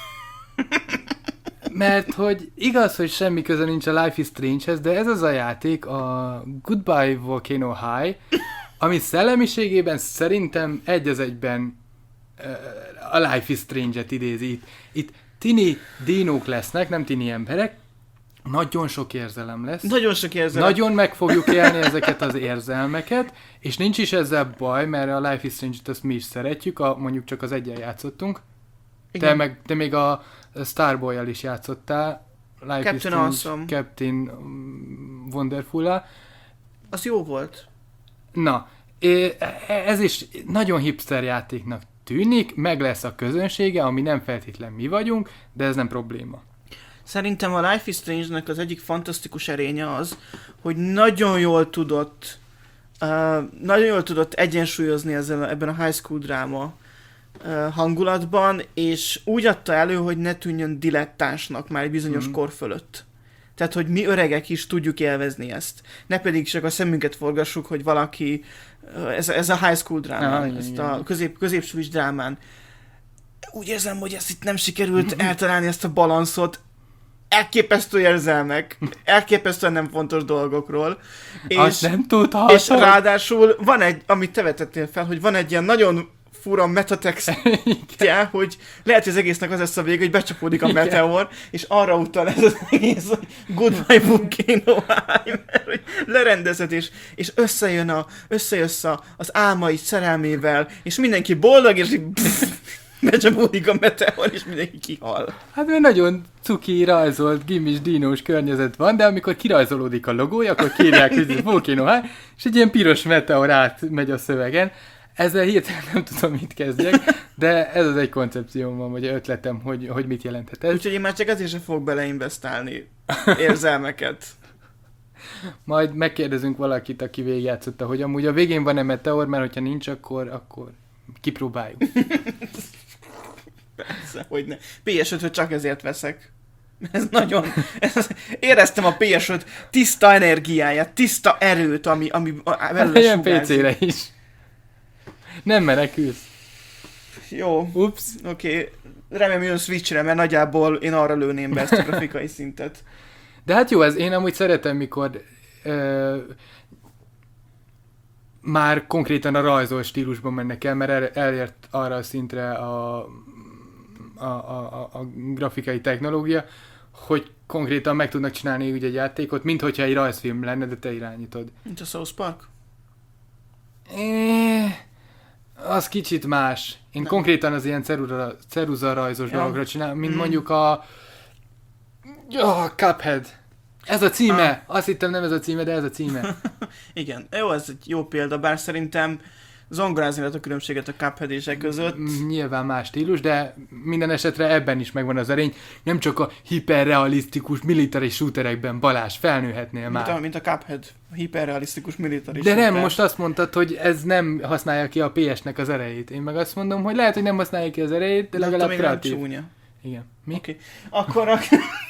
Mert hogy igaz, hogy semmi köze nincs a Life is Strange-hez, de ez az a játék, a Goodbye Volcano High, ami szellemiségében szerintem egy az egyben uh, a Life is Strange-et idézi. Itt, itt tini dinók lesznek, nem tini emberek, nagyon sok érzelem lesz. Nagyon sok érzelem. Nagyon meg fogjuk élni ezeket az érzelmeket, és nincs is ezzel baj, mert a Life is Strange-et azt mi is szeretjük, a, mondjuk csak az egyen játszottunk. Te, meg, te még a Starboy-jal is játszottál. Life Captain is Strange, Awesome. Captain Wonderful-a. Az jó volt. Na, ez is nagyon hipster játéknak tűnik, meg lesz a közönsége, ami nem feltétlen mi vagyunk, de ez nem probléma. Szerintem a Life is Strange-nek az egyik fantasztikus erénye az, hogy nagyon jól tudott uh, nagyon jól tudott egyensúlyozni ezzel, a- ebben a high school dráma uh, hangulatban, és úgy adta elő, hogy ne tűnjön dilettánsnak már egy bizonyos Mhm. kor fölött. Tehát, hogy mi öregek is tudjuk élvezni ezt. Ne pedig csak a szemünket forgassuk, hogy valaki, uh, ez, ez a high school drámán, Ah, igen, ezt igen. a közép, középsúlyos drámán. Úgy érzem, hogy ezt itt nem sikerült eltalálni, ezt a balanszot. Elképesztő érzelmek, elképesztően nem fontos dolgokról. Azt És, nem tudhatod. és ráadásul van egy, amit te vetettél fel, hogy van egy ilyen nagyon fura metatextje, hogy lehet, hogy az egésznek az lesz a vége, hogy becsapódik a Igen. meteor, és arra utal ez az egész, hogy goodbye volcano high, mert hogy lerendezed, és, és összejön a, összejössz a, az álmai szerelmével, és mindenki boldog, és így pff, becsapódik a meteor, és mindenki kihal. Hát mert nagyon cuki rajzolt, gimis, dinós környezet van, de amikor kirajzolódik a logója, akkor kírják, hogy ez Volcano High, és egy ilyen piros meteor átmegy a szövegen. Ezzel hirtelen nem tudom, mit kezdjek, de ez az egy koncepcióm van, vagy ötletem, hogy, hogy mit jelenthet ez. Úgyhogy én már csak ezért sem fogok beleinvestálni érzelmeket. Majd megkérdezünk valakit, aki végigjátszotta, hogy amúgy a végén van-e meteor, mert hogyha nincs, akkor, akkor kipróbáljuk. Persze, hogy ne. pé es ötöt csak ezért veszek. Ez nagyon... Ez, éreztem a pé es öt tiszta energiáját, tiszta erőt, ami, ami Hát ilyen pé cére is. Nem menekülsz. Jó, Ups. oké. Okay. Remélem jön Switchre, mert nagyjából én arra lőném be ezt a grafikai szintet. De hát jó, ez én amúgy szeretem, mikor ö, már konkrétan a rajzol stílusban mennek el, mert el, elért arra a szintre a, a, a, a, a grafikai technológia, hogy konkrétan meg tudnak csinálni úgy egy játékot, mint hogyha egy rajzfilm lenne, de te irányítod. Mint a South Park? É, az kicsit más. Én Nem. konkrétan az ilyen ceruza, ceruza rajzos Ja. dolgokra csinálom, mint Mm. mondjuk a oh, Cuphead. Ez a címe. Ah. Azt hittem nem ez a címe, de ez a címe. Igen, jó, ez egy jó példa, bár szerintem zongorázni lehet a különbséget a Cuphead-ések között. Mm, Nyilván más stílus, de minden esetre ebben is megvan az erény. Nem csak a hiperrealisztikus military shooterekben, Balázs, felnőhetnél Mint a, már. mint a Cuphead, a hiperrealisztikus militáris. De nem, shooter. most azt mondtad, hogy ez nem használja ki a pé esnek az erejét. Én meg azt mondom, hogy lehet, hogy nem használja ki az erejét, de De attól legalább még nem kreatív. csúnya. Igen. Mi? Oké. Akkor a...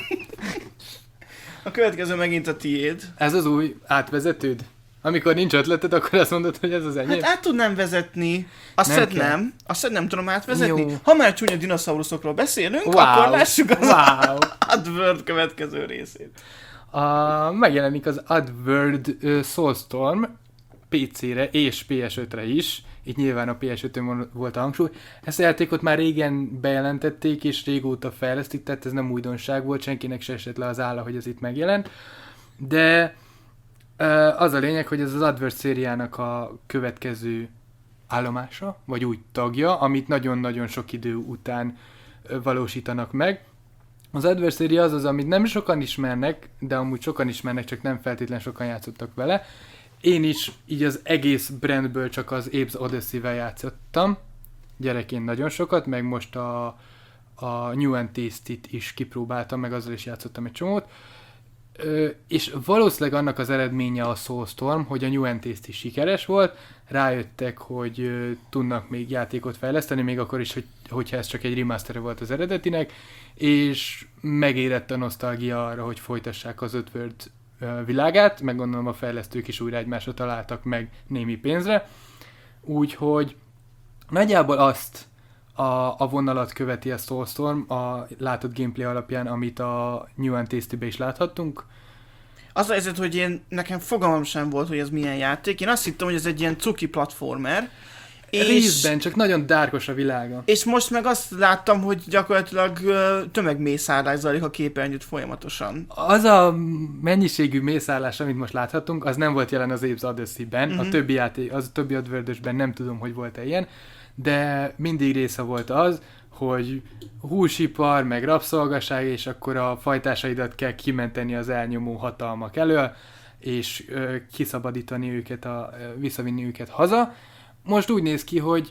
a következő megint a tiéd. Ez az új átvezetőd? Amikor nincs ötleted, akkor azt mondod, hogy ez az enyém? Hát át tudnám vezetni. Azt Nem nem, kell. nem. Azt nem tudom átvezetni. Jó. Ha már csúnya dinoszauruszokról beszélünk, Wow. akkor lássuk az Wow. Adworld következő részét. A, megjelenik az Adworld uh, Soulstorm pé cére és pé es ötre is. Itt nyilván a pé es ötön volt a hangsúly. Ezt a játékot már régen bejelentették, és régóta fejlesztik, tehát ez nem újdonság volt, senkinek se esett le az álla, hogy ez itt megjelent. De uh, az a lényeg, hogy ez az Adworld szériának a következő állomása, vagy úgy tagja, amit nagyon-nagyon sok idő után uh, valósítanak meg. Az Adworld széria az az, amit nem sokan ismernek, de amúgy sokan ismernek, csak nem feltétlenül sokan játszottak vele. Én is így az egész brandből csak az Apes Odyssey-vel játszottam. Gyerekként nagyon sokat, meg most a, a New and Tasty-t is kipróbáltam, meg azzal is játszottam egy csomót. Ö, és valószínűleg annak az eredménye a Soulstorm, hogy a New and Tasty sikeres volt, rájöttek, hogy ö, tudnak még játékot fejleszteni, még akkor is, hogy, hogyha ez csak egy remaster volt az eredetinek, és megérett a nosztalgia arra, hogy folytassák az Adworld ö, világát, meg gondolom a fejlesztők is újra egymásra találtak meg némi pénzre, úgyhogy nagyjából azt a, a vonalat követi a Soulstorm a látott gameplay alapján, amit a New and Tasty-be is láthattunk. Az a helyzet, hogy én, nekem fogalmam sem volt, hogy ez milyen játék. Én azt hittem, hogy ez egy ilyen cuki platformer. És, Részben, csak nagyon dárkos a világa. és most meg azt láttam, hogy gyakorlatilag ö, tömegmészárlás zajlik a képernyőt folyamatosan. Az a mennyiségű mészállás, amit most láthatunk, az nem volt jelen az Apes Odyssey-ben, Mhm. a többi játék, az a többi Adworld-ösben nem tudom, hogy volt-e ilyen, de mindig része volt az, hogy húsipar, meg rabszolgaság, és akkor a fajtásaidat kell kimenteni az elnyomó hatalmak elől, és ö, kiszabadítani őket, a, ö, visszavinni őket haza. Most úgy néz ki, hogy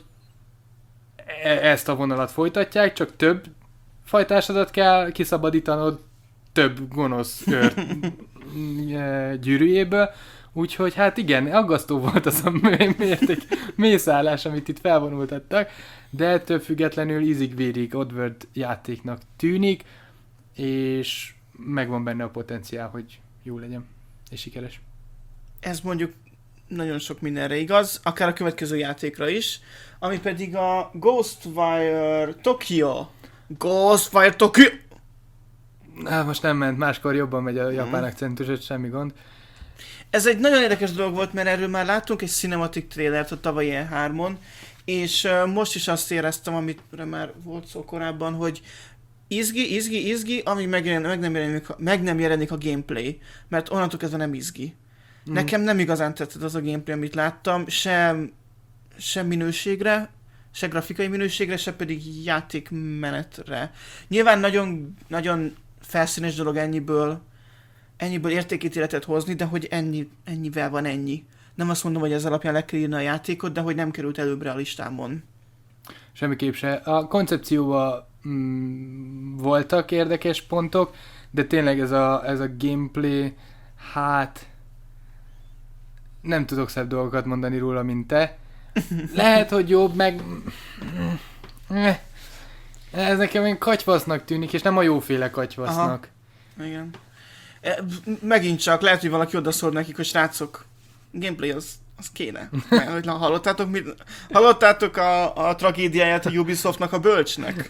e- ezt a vonalat folytatják, csak több fajtásodat kell kiszabadítanod több gonosz őr e, gyűrűjéből, Úgyhogy hát igen, aggasztó volt az a mérték, mészállás, amit itt felvonultattak, de ettől függetlenül ízig-vérig Oddworld játéknak tűnik, és megvan benne a potenciál, hogy jó legyen, és sikeres. Ez mondjuk nagyon sok mindenre igaz, akár a következő játékra is, ami pedig a Ghostwire Tokyo. Ghostwire Tokyo! Hát most nem ment, máskor jobban megy a japán akcentus, hogy semmi gond. Ez egy nagyon érdekes dolog volt, mert erről már láttunk egy cinematic trailert a tavalyi E hármon, és uh, most is azt éreztem, amitre már volt szó korábban, hogy izgi, izgi, izgi, amíg meg, meg, nem, jelenik, meg nem jelenik a gameplay, mert onnantól kezdve nem izgi. Mm. Nekem nem igazán tetszett az a gameplay, amit láttam, sem, sem minőségre, se grafikai minőségre, se pedig játékmenetre. Nyilván nagyon, nagyon felszínes dolog ennyiből, ennyiből értékítéletet hozni, de hogy ennyi, ennyivel van ennyi. Nem azt mondom, hogy ez alapján le kell írni a játékot, de hogy nem került előbbre a listámon. Semmiképp se. A koncepcióban mm, voltak érdekes pontok, de tényleg ez a, ez a gameplay, hát nem tudok szebb dolgokat mondani róla, mint te. Lehet, hogy jobb, meg ez nekem olyan katyvasznak tűnik, és nem a jóféle katyvasznak. Aha. Igen. Megint csak, lehet, hogy valaki odaszól nekik, hogy srácok, gameplay az, az kéne. Mert, hogy hallottátok, mit, hallottátok a, a tragédiáját a Ubisoftnak, a bölcsnek?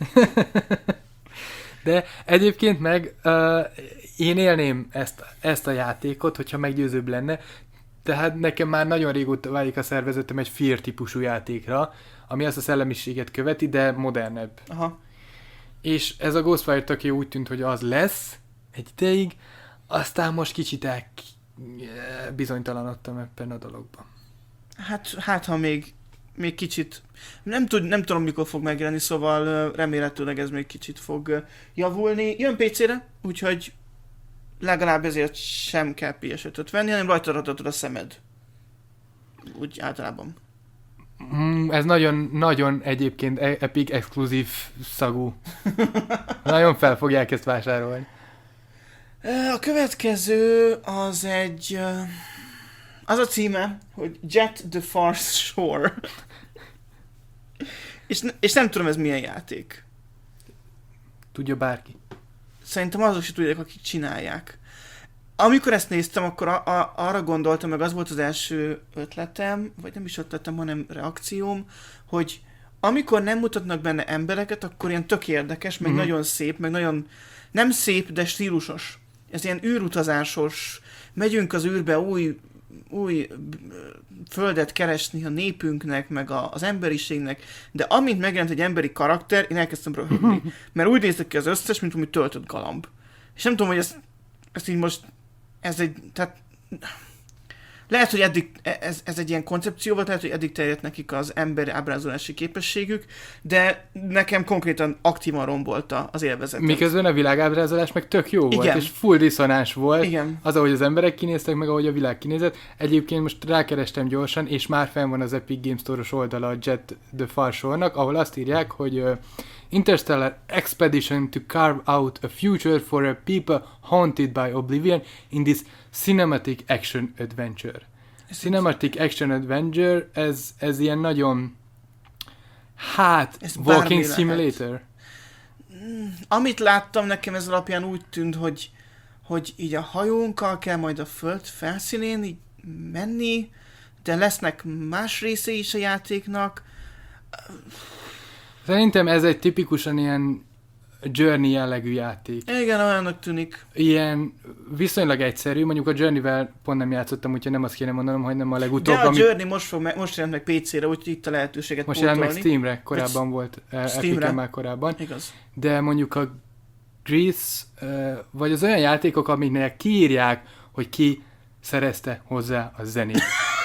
De egyébként meg uh, én élném ezt, ezt a játékot, hogyha meggyőzőbb lenne. Tehát nekem már nagyon régóta válik a szervezetem egy Fear típusú játékra, ami azt a szellemiséget követi, de modernebb. Aha. És ez a Ghostwire Tokyo úgy tűnt, hogy az lesz egy ideig, aztán most kicsit el bizonytalanodtam ebben a dologban. Hát, hát ha még, még kicsit, nem, tud, nem tudom mikor fog megjelenni, szóval remélhetőleg ez még kicsit fog javulni. Jön pé cére, úgyhogy legalább ezért sem kell pé es ötöt venni, hanem rajta radatod a szemed. Úgy általában. Mm, ez nagyon, nagyon egyébként Epic exkluzív szagú. Nagyon fel fogják ezt vásárolni. A következő az egy... Az a címe, hogy Jet the Far Shore. és, és nem tudom, ez milyen játék. Tudja bárki. Szerintem azok is tudják, akik csinálják. Amikor ezt néztem, akkor a, a, arra gondoltam, meg az volt az első ötletem, vagy nem is ötletem, hanem reakcióm, hogy amikor nem mutatnak benne embereket, akkor ilyen tök érdekes, meg mm-hmm. nagyon szép, meg nagyon nem szép, de stílusos. Ez ilyen űrutazásos, megyünk az űrbe új, új földet keresni a népünknek, meg a, az emberiségnek, de amint megjelent egy emberi karakter, én elkezdtem röhögni. Mert úgy néztek ki az összes, mint ami töltött galamb. És nem tudom, hogy ezt, ezt így most, ez egy, tehát lehet, hogy eddig ez, ez egy ilyen koncepció volt, lehet, hogy eddig terjedt nekik az emberi ábrázolási képességük, de nekem konkrétan aktívan rombolta az élvezetet. Miközben a világábrázolás meg tök jó volt, igen. És full diszonás volt. Igen. Az, ahogy az emberek kinéztek, meg ahogy a világ kinézett. Egyébként most rákerestem gyorsan, és már fenn van az Epic Games Store-os oldala a Jet the Far Shore-nak, ahol azt írják, hogy uh, Interstellar expedition to carve out a future for a people haunted by oblivion in this cinematic action adventure. Ez cinematic action adventure, ez, ez ilyen nagyon hát, ez walking simulator. Lehet. Amit láttam, nekem ez alapján úgy tűnt, hogy, hogy így a hajónkkal kell majd a föld felszínén így menni, de lesznek más részei is a játéknak. Szerintem ez egy tipikusan ilyen Journey jellegű játék. Igen, olyannak tűnik. Ilyen viszonylag egyszerű, mondjuk a Journey-vel pont nem játszottam, úgyhogy nem azt kéne mondanom, hogy nem a legutóbb. De a Journey ami... most, fog me- most jelent meg pé cére, úgyhogy itt a lehetőséget most pótolni. Most jelent meg Steamre, korábban volt, Epic-en már korábban. Igaz. De mondjuk a Grease, vagy az olyan játékok, amiknek kiírják, hogy ki szerezte hozzá a zenét.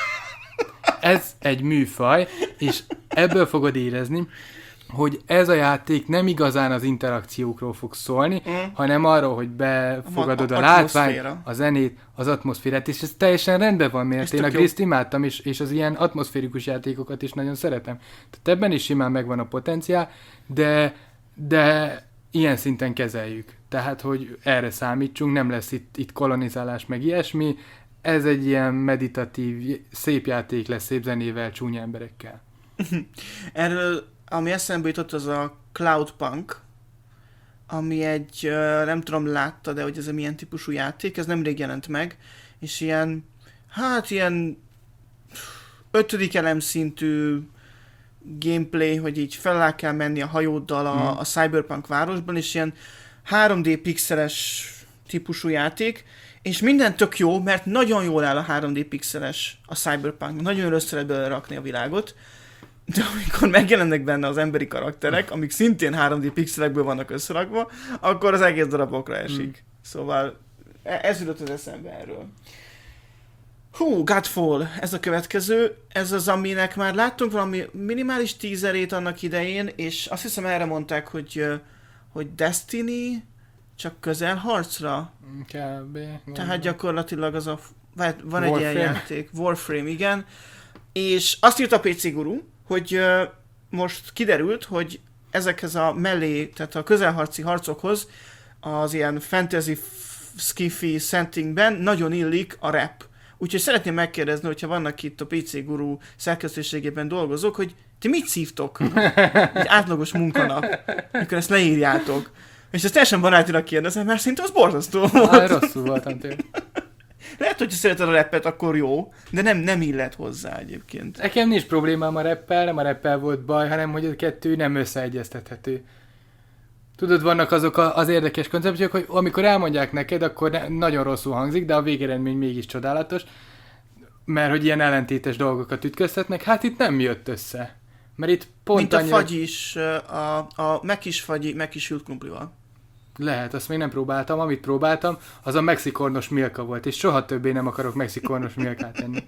Ez egy műfaj, és ebből fogod érezni, hogy ez a játék nem igazán az interakciókról fog szólni, mm. hanem arról, hogy befogadod a, a, a látványt, a zenét, az atmoszférát, és ez teljesen rendben van, mert ez én a Griszt imádtam, és, és az ilyen atmoszférikus játékokat is nagyon szeretem. Tehát ebben is simán megvan a potenciál, de, de ilyen szinten kezeljük. Tehát, hogy erre számítsunk, nem lesz itt, itt kolonizálás, meg ilyesmi, ez egy ilyen meditatív, szép játék lesz, szép zenével, csúnya emberekkel. Erről, ami eszembe jutott, az a Cloudpunk, ami egy, nem tudom, látta, de hogy ez egy milyen típusú játék, ez nemrég jelent meg, és ilyen, hát ilyen ötödik elemszintű gameplay, hogy így fel alá kell menni a hajóddal a, hmm. a Cyberpunk városban, és ilyen három dé pixeles típusú játék, és minden tök jó, mert nagyon jól áll a három dé pixeles a Cyberpunk, nagyon össze lehet belőle rakni a világot, de amikor megjelennek benne az emberi karakterek, amik szintén három dé pixelekből vannak összerakva, akkor az egész darabokra esik. Hmm. Szóval ez jutott az eszembe erről. Hú, Godfall, ez a következő, ez az, aminek már láttunk valami minimális teaserét annak idején, és azt hiszem erre mondták, hogy, hogy Destiny csak közelharcra. Kb. Tehát gyakorlatilag az a, van egy ilyen játék, Warframe, igen, és azt írt a pé cé Guru, hogy uh, most kiderült, hogy ezekhez a mellé, tehát a közelharci harcokhoz az ilyen fantasy skiffy settingben nagyon illik a rap. Úgyhogy szeretném megkérdezni, hogyha vannak itt a pé cé Guru szerkesztőségében dolgozók, hogy ti mit szívtok egy átlagos munkanap, mikor ezt leírjátok. És ezt teljesen barátilag kérdezem, mert szerintem az borzasztó volt. Ah, rosszul voltam tőle. Lehet, hogy ha szereted a rappet, akkor jó, de nem, nem illet hozzá egyébként. Nekem nincs problémám a rappel, nem a rappel volt baj, hanem hogy a kettő nem összeegyeztethető. Tudod, vannak azok a, az érdekes koncepciók, hogy amikor elmondják neked, akkor ne, nagyon rosszul hangzik, de a végeredmény mégis csodálatos, mert hogy ilyen ellentétes dolgokat ütköztetnek, hát itt nem jött össze. Mert itt pont Mint a annyira... fagy is, a, a megkis fagyi, megkisült krumplival. Lehet, azt még nem próbáltam. Amit próbáltam, az a mexikornos milka volt, és soha többé nem akarok mexikornos milkát enni.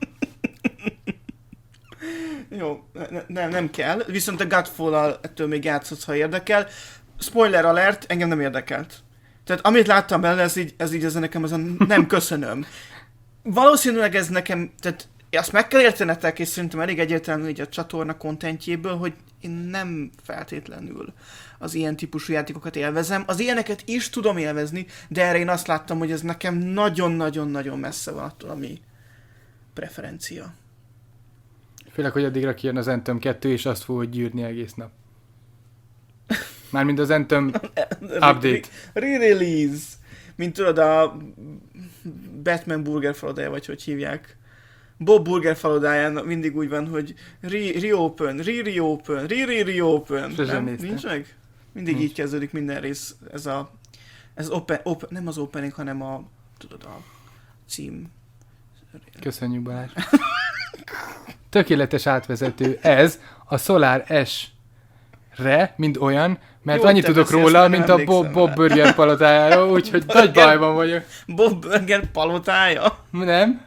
Jó, ne, nem, nem kell. Viszont a Godfall-al ettől még játszhatsz, ha érdekel. Spoiler alert, engem nem érdekelt. Tehát amit láttam belőle, ez így, ez így ez nekem az a nem köszönöm. Valószínűleg ez nekem, tehát azt meg kell értenetek, és szerintem elég egyértelmű így a csatorna kontentjéből, hogy én nem feltétlenül az ilyen típusú játékokat élvezem. Az ilyeneket is tudom élvezni, de erre én azt láttam, hogy ez nekem nagyon-nagyon-nagyon messze van attól, ami preferencia. Félek, hogy addigra kijön az Anthem kettő, és azt fogod gyűrni egész nap. Mármint az Anthem update. Re-release. Mint tudod, a Batman Burger Falodája, vagy hogy hívják. Bob Burger Falodáján mindig úgy van, hogy reopen, re-reopen, re-re-reopen. Nem? Nincs meg? Mindig Nincs. Így kezdődik minden rész. Ez a... Ez open, open, nem az opening, hanem a... Tudod, a cím. Köszönjük, Balázs. Tökéletes átvezető ez a Solar S-re, mint olyan, mert jó, annyit tudok róla, mint a Bob, Bob Burger palotájáról, úgyhogy nagy bajban vagyok. Bob Burger palotája? Nem?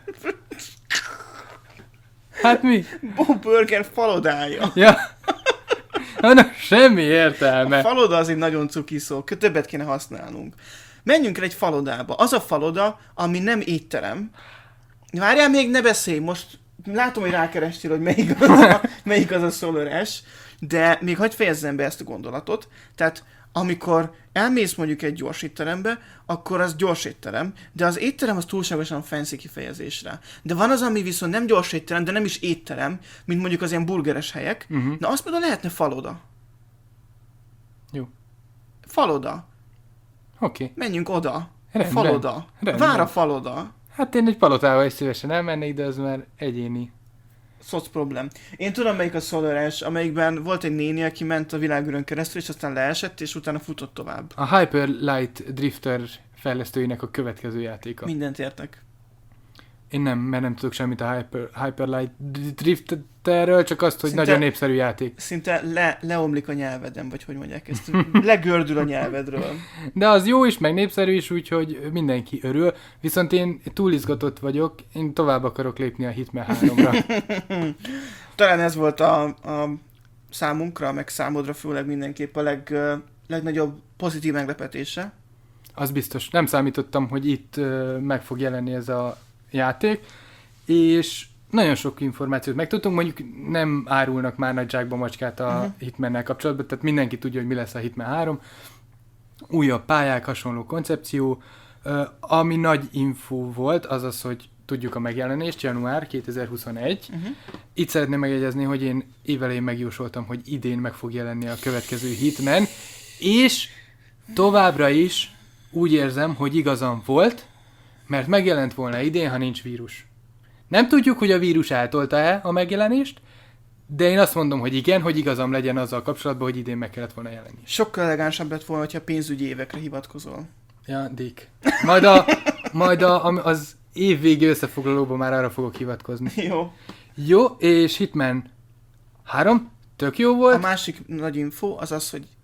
Hát mi? Bob Burger falodája. Ja. Na, semmi értelme. A faloda az egy nagyon cuki szó, többet kéne használnunk. Menjünk el egy falodába. Az a faloda, ami nem étterem. Várjál még, ne beszélj, most látom, hogy rákerestél, hogy melyik az a, melyik az a Solar S, de még hadd fejezzem be ezt a gondolatot. Tehát amikor elmész mondjuk egy gyors étterembe, akkor az gyors étterem, de az étterem az túlságosan fancy kifejezésre. De van az, ami viszont nem gyors étterem, de nem is étterem, mint mondjuk az ilyen burgeres helyek. Uh-huh. Na azt például lehetne faloda. Jó. Faloda. Oké. Okay. Menjünk oda. Rendben. Faloda. Rendben. Vár a faloda. Hát én egy palotával is szívesen elmennék, de az már egyéni. Szoc problém. Én tudom, melyik a Solar S, amelyikben volt egy néni, aki ment a világűrön keresztül, és aztán leesett, és utána futott tovább. A Hyper Light Drifter fejlesztőinek a következő játéka. Mindent értek. Én nem, mert nem tudok semmit a Hyper, Hyper Light Drifterről, csak azt, hogy szinte, nagyon népszerű játék. Szinte le, leomlik a nyelveden, vagy hogy mondják ezt. Legördül a nyelvedről. De az jó is, meg népszerű is, úgyhogy mindenki örül. Viszont én túl izgatott vagyok, én tovább akarok lépni a Hitman háromra. Talán ez volt a, a számunkra, meg számodra főleg mindenképp a leg, legnagyobb pozitív meglepetése. Az biztos. Nem számítottam, hogy itt uh, meg fog jelenni ez a játék, és nagyon sok információt megtudtunk, mondjuk nem árulnak már nagy zsákba macskát a uh-huh. Hitmannel kapcsolatban, tehát mindenki tudja, hogy mi lesz a Hitman három. Újabb pályák, hasonló koncepció. Uh, ami nagy info volt, az az, hogy tudjuk a megjelenést, január kétezer-huszonegy. Uh-huh. Itt szeretném megjegyezni, hogy én évelején megjósoltam, hogy idén meg fog jelenni a következő Hitman, és továbbra is úgy érzem, hogy igazam volt, mert megjelent volna idén, ha nincs vírus. Nem tudjuk, hogy a vírus eltolta-e a megjelenést, de én azt mondom, hogy igen, hogy igazam legyen azzal kapcsolatban, hogy idén meg kellett volna jelenni. Sokkal elegánsabb lett volna, hogyha pénzügyi évekre hivatkozol. Ja, Dick. Majd, a, majd a, az évvégi összefoglalóban már arra fogok hivatkozni. Jó. Jó, és Hitman három tök jó volt. A másik nagy info az az, hogy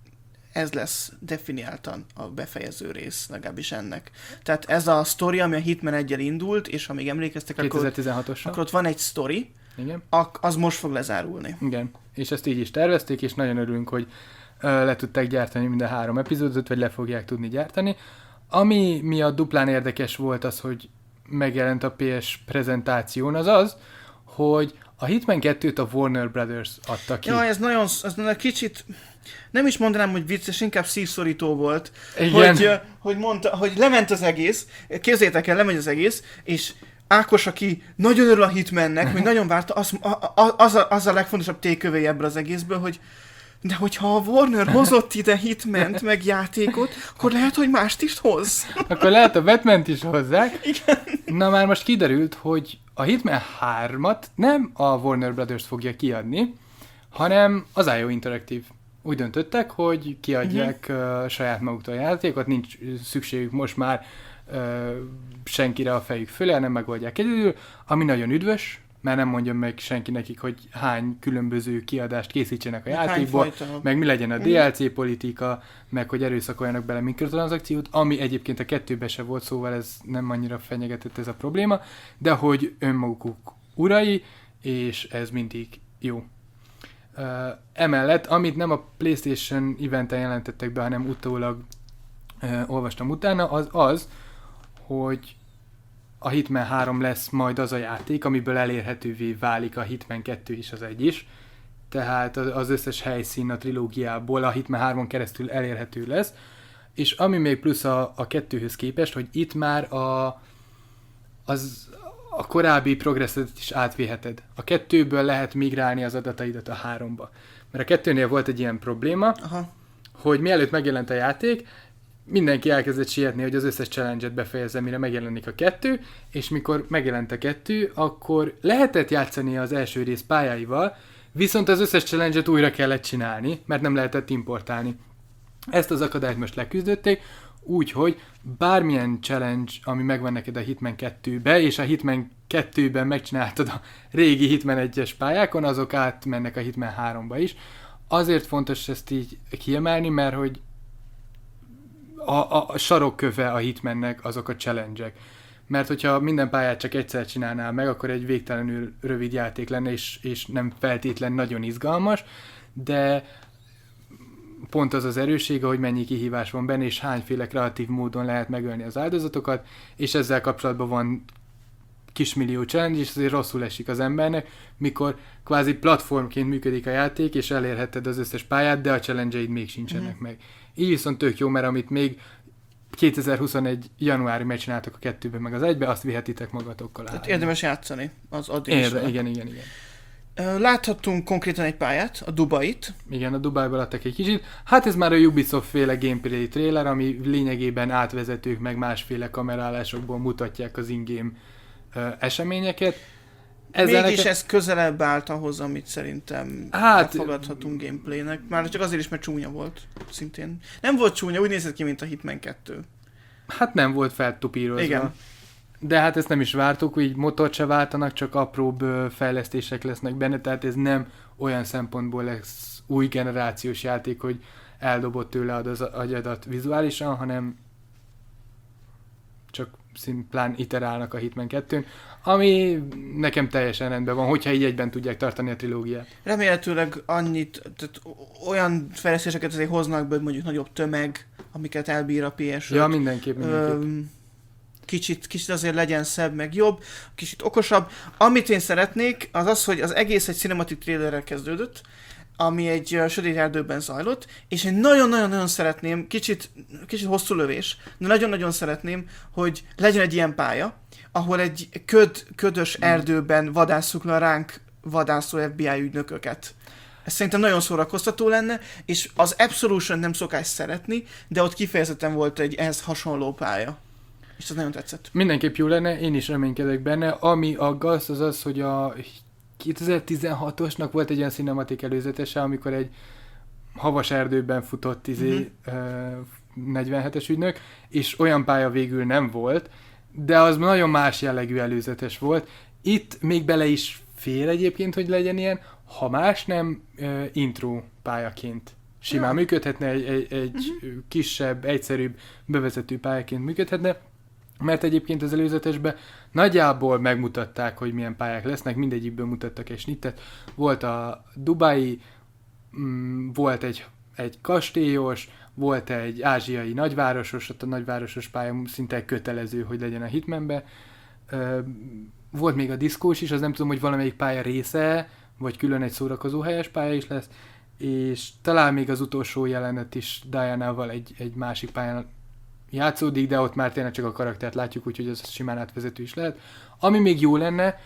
ez lesz definiáltan a befejező rész, legalábbis ennek. Tehát ez a sztori, ami a Hitman egyel indult, és ha még emlékeztek, kétezer-tizenhatossal. Akkor, akkor ott van egy sztori, igen. Az most fog lezárulni. Igen, és ezt így is tervezték, és nagyon örülünk, hogy ö, le tudták gyártani minden három epizódot, vagy le fogják tudni gyártani. Ami miatt duplán érdekes volt az, hogy megjelent a pé es prezentáción, az az, hogy a Hitman kettőt a Warner Brothers adta ki. Ja, ez nagyon, ez nagyon kicsit, nem is mondanám, hogy vicces, inkább szívszorító volt, igen. Hogy, hogy mondta, hogy lement az egész, képzeljétek el, lemegy az egész, és Ákos, aki nagyon örül a Hitmannek, még nagyon várta, az, az, a, az a legfontosabb tékövé ebből az egészből, hogy de hogyha a Warner hozott ide Hitmant, meg játékot, akkor lehet, hogy mást is hoz. Akkor lehet a Batmant is hozzák. Igen. Na már most kiderült, hogy a Hitman hármat nem a Warner Brothers fogja kiadni, hanem az i o Interactive. Úgy döntöttek, hogy kiadják uh-huh. uh, saját maguktól a játékot, nincs szükségük most már uh, senkire a fejük fölé, hanem megoldják egyedül, ami nagyon üdvös, mert nem mondja meg senki nekik, hogy hány különböző kiadást készítsenek a játékból, meg mi legyen a dé el cé politika, meg hogy erőszakoljanak bele mikrotranszakciót, ami egyébként a kettőben se volt, szóval ez nem annyira fenyegetett ez a probléma, de hogy önmaguk urai, és ez mindig jó. Uh, emellett, amit nem a PlayStation eventen jelentettek be, hanem utólag uh, olvastam utána, az az, hogy a Hitman három lesz majd az a játék, amiből elérhetővé válik a Hitman kettő is, az egy is. Tehát az összes helyszín a trilógiából a Hitman hármon keresztül elérhető lesz. És ami még plusz a, a kettőhöz képest, hogy itt már a, az, a korábbi progresszet is átvéheted. A kettőből lehet migrálni az adataidat a háromba. Mert a kettőnél volt egy ilyen probléma, aha, hogy mielőtt megjelent a játék, mindenki elkezdett sietni, hogy az összes challenge-et befejezze, mire megjelenik a kettő, és mikor megjelent a kettő, akkor lehetett játszani az első rész pályáival, viszont az összes challenge-et újra kellett csinálni, mert nem lehetett importálni. Ezt az akadályt most leküzdötték, úgyhogy bármilyen challenge, ami megvan neked a Hitman kettőbe, és a Hitman kettőben megcsináltad a régi Hitman egyes pályákon, azok átmennek a Hitman háromba is. Azért fontos ezt így kiemelni, mert hogy A, a, a sarokköve a Hitmannek azok a challenge-ek. Mert hogyha minden pályát csak egyszer csinálnál meg, akkor egy végtelenül rövid játék lenne, és, és nem feltétlen nagyon izgalmas, de pont az az erőssége, hogy mennyi kihívás van benne, és hányféle kreatív módon lehet megölni az áldozatokat, és ezzel kapcsolatban van kismillió challenge, és azért rosszul esik az embernek, mikor kvázi platformként működik a játék, és elérheted az összes pályát, de a challenge-eid még sincsenek mm-hmm. meg. Így viszont tök jó, mert amit még kétezer-huszonegy januári megcsináltak a kettőben, meg az egybe, azt vihetitek magatokkal. Tehát érdemes játszani az addig Érde, is. Igen, igen, igen. Láthattunk konkrétan egy pályát, a Dubait. Igen, a Dubájból adtak egy kicsit. Hát ez már a Ubisoft féle gameplay trailer, ami lényegében átvezetők meg másféle kamerálásokból mutatják az in-game uh, eseményeket. Ezzel Mégis neke... ez közelebb állt ahhoz, amit szerintem hát... elfogadhatunk gameplaynek. Már csak azért is, mert csúnya volt, szintén. Nem volt csúnya, úgy nézett ki, mint a Hitman kettő. Hát nem volt feltupírozva. Igen. De hát ezt nem is vártuk, így motort se váltanak, csak apróbb fejlesztések lesznek benne, tehát ez nem olyan szempontból lesz új generációs játék, hogy eldobott tőle az agyadat vizuálisan, hanem csak szimplán iterálnak a Hitman kettőn, ami nekem teljesen rendben van, hogyha így egyben tudják tartani a trilógiát. Remélhetőleg annyit, tehát olyan fejlesztéseket azért hoznak be, hogy mondjuk nagyobb tömeg, amiket elbír a pé es öt. Ja, mindenképp, mindenképp. Ö, kicsit, kicsit azért legyen szebb, meg jobb, kicsit okosabb. Amit én szeretnék, az az, hogy az egész egy cinematic trailerrel kezdődött, ami egy uh, sötét erdőben zajlott, és én nagyon-nagyon-nagyon szeretném, kicsit, kicsit hosszú lövés, de nagyon-nagyon szeretném, hogy legyen egy ilyen pálya, ahol egy köd, ködös erdőben vadásszuk le a ránk vadászó ef bé i ügynököket. Ez szerintem nagyon szórakoztató lenne, és az Absolution nem szokás szeretni, de ott kifejezetten volt egy ehhez hasonló pálya. És ez nagyon tetszett. Mindenképp jó lenne, én is reménykedek benne. Ami aggaszt, az az, hogy a kétezer-tizenhatosnak volt egy olyan cinematik előzetese, amikor egy havas erdőben futott izé, uh-huh. negyvenhetes ügynök, és olyan pálya végül nem volt, de az nagyon más jellegű előzetes volt. Itt még bele is fér egyébként, hogy legyen ilyen, ha más nem, uh, intro pályaként simán ja. működhetne, egy, egy, egy uh-huh. kisebb, egyszerűbb bevezető pályaként működhetne, mert egyébként az előzetesben nagyjából megmutatták, hogy milyen pályák lesznek, mindegyikből mutattak egy snittet. Volt a Dubai, mm, volt egy, egy kastélyos, volt egy ázsiai nagyvárosos, ott a nagyvárosos pálya szinte kötelező, hogy legyen a Hitmanbe. Volt még a diszkós is, az nem tudom, hogy valamelyik pálya része, vagy külön egy szórakozóhelyes pálya is lesz, és talán még az utolsó jelenet is Diana-val egy, egy másik pályán játszódik, de ott már tényleg csak a karaktert látjuk, úgyhogy az simán átvezető is lehet. Ami még jó lenne,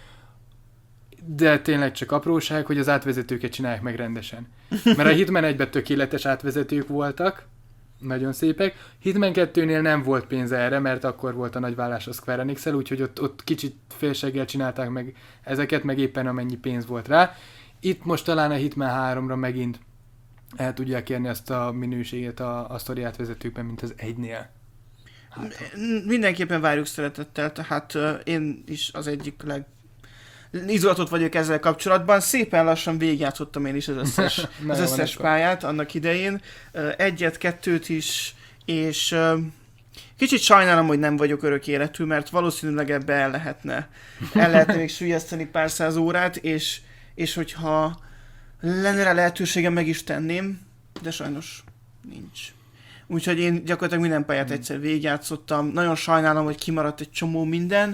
de tényleg csak apróság, hogy az átvezetőket csinálják meg rendesen. Mert a Hitman egyben tökéletes átvezetők voltak, nagyon szépek. Hitman kettőnél nem volt pénz erre, mert akkor volt a nagyvállás a Square Enix-el, úgyhogy ott, ott kicsit félseggel csinálták meg ezeket, meg éppen amennyi pénz volt rá. Itt most talán a Hitman háromra megint el tudják érni azt a minőséget a, a sztori átvezetőkben, mint az egynél. Hát. Mindenképpen várjuk szeretettel, tehát uh, én is az egyik leg izgatott vagyok ezzel kapcsolatban. Szépen lassan végigjátszottam én is az összes, az összes pályát annak idején. Uh, egyet, kettőt is, és uh, kicsit sajnálom, hogy nem vagyok örök életű, mert valószínűleg ebbe el lehetne, el lehetne még sülyezteni pár száz órát, és, és hogyha lenne rá lehetőségem, meg is tenném, de sajnos nincs. Úgyhogy én gyakorlatilag minden pályát egyszer végigjátszottam. Nagyon sajnálom, hogy kimaradt egy csomó minden.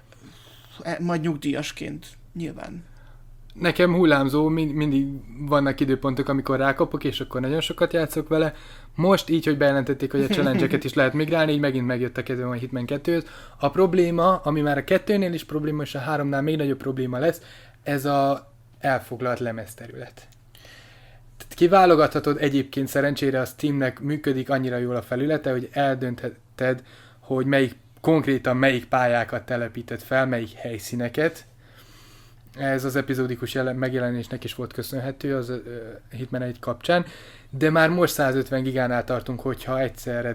Majd nyugdíjasként, nyilván. Nekem hullámzó, mind, mindig vannak időpontok, amikor rákapok, és akkor nagyon sokat játszok vele. Most így, hogy bejelentették, hogy a challenge-eket is lehet migrálni, így megint megjött a kedvem a Hitman kettőhöz. A probléma, ami már a kettőnél is probléma, és a háromnál még nagyobb probléma lesz, ez a elfoglalt lemezterület. Kiválogathatod, egyébként szerencsére a Steamnek működik annyira jól a felülete, hogy eldöntheted, hogy melyik, konkrétan melyik pályákat telepíted fel, melyik helyszíneket. Ez az epizódikus jelen, megjelenésnek is volt köszönhető az uh, Hitman egy kapcsán, de már most százötven gigánál tartunk, hogyha egyszerre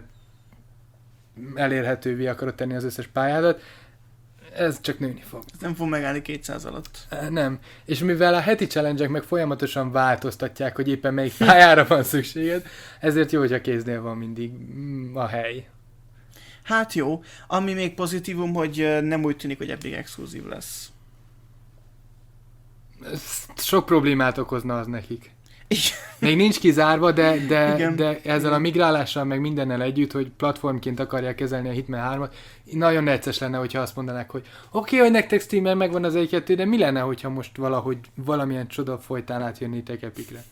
elérhetővé akarod tenni az összes pályádat. Ez csak nőni fog. Ez nem fog megállni kétszáz alatt. Nem. És mivel a heti challenge-ek meg folyamatosan változtatják, hogy éppen melyik pályára van szükséged, ezért jó, hogy a kéznél van mindig a hely. Hát jó. Ami még pozitívum, hogy nem úgy tűnik, hogy eddig exkluzív lesz. Sok problémát okozna az nekik. Még nincs kizárva, de, de, de ezzel a migrálással meg mindennel együtt, hogy platformként akarják kezelni a Hitman hármat, nagyon necces lenne, hogyha azt mondanák, hogy oké, okay, hogy nektek Steamen megvan az egy kettő, de mi lenne, hogyha most valahogy valamilyen csoda folytán átjönnétek Epicre?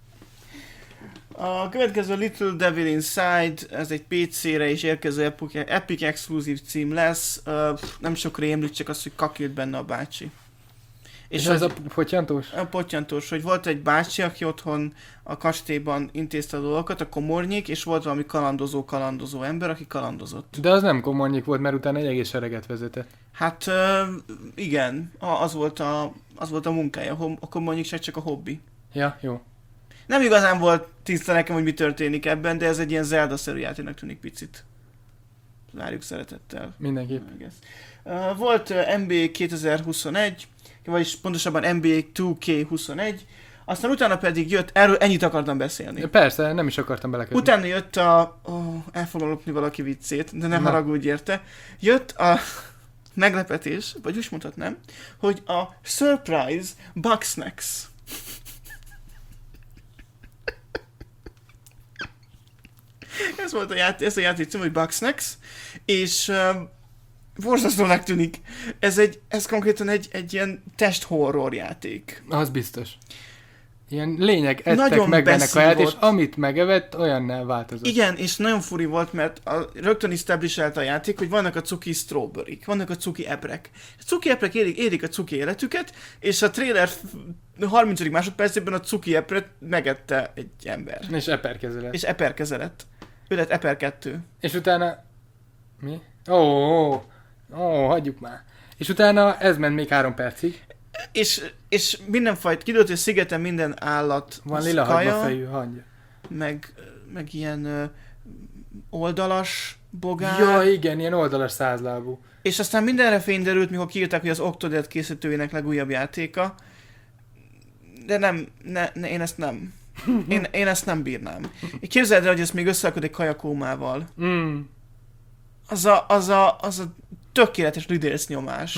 A következő Little Devil Inside, ez egy pé cére is érkező Epic, Epic exkluzív cím lesz. Uh, nem sok rémlik, csak az, hogy kakilt benne a bácsi. És, és ez a pottyantós? A pottyantós, hogy volt egy bácsi, aki otthon a kastélyban intézte a dolgokat, a komornyik, és volt valami kalandozó, kalandozó ember, aki kalandozott. De az nem komornyik volt, mert utána egy egész sereget vezetett. Hát uh, igen, az volt a, az volt a munkája, a komornyikság csak a hobbi. Ja, jó. Nem igazán volt tiszta nekem, hogy mi történik ebben, de ez egy ilyen Zelda-szerű játéknak tűnik picit. Várjuk szeretettel. Mindenképp. Uh, volt uh, en bé á kétezer-huszonegy, vagyis pontosabban en bé á kettő ká huszonegy, aztán utána pedig jött, erről ennyit akartam beszélni. Persze, nem is akartam belekötni. Utána jött a, oh, el fogom lopni valaki viccét, de nem haragudj érte, jött a meglepetés, vagy úgy mondhatnám, hogy a Surprise Bugsnax. Ez volt a játék, ez a játék cím, hogy Bugsnax, és uh, borzasztónak tűnik. Ez, egy, ez konkrétan egy, egy ilyen test horror játék. Az biztos. ilyen lényeg ettek nagyon meg benne kaját, és beszívott. amit megevett, olyannál változott. Igen, és nagyon furi volt, mert a, rögtön establish a játék, hogy vannak a cuki strawberry, vannak a cuki eprek. A cuki eprek érik, érik a cuki életüket, és a trailer harmincadik másodpercében a cuki epret megette egy ember. És eperkezelet. És eperkezelet. Ő lett eper kettő. És utána... Mi? Ó, ó, ó, hagyjuk már. És utána ez ment még három percig. És, és mindenfajta, kiderült, hogy a szigeten minden állat Van az lila kaja, hagymafejű hangja. meg, meg ilyen ö, oldalas bogár. Ja, igen, ilyen oldalas százlábú. És aztán mindenre fény derült, mikor kiírták, hogy az Octodad készítőjének legújabb játéka. De nem, ne, ne, én ezt nem. Én, én ezt nem bírnám. Képzeld el, hogy ezt még összeakadik kajakómával. Mm. Az a, az a, az a tökéletes lidérc nyomás.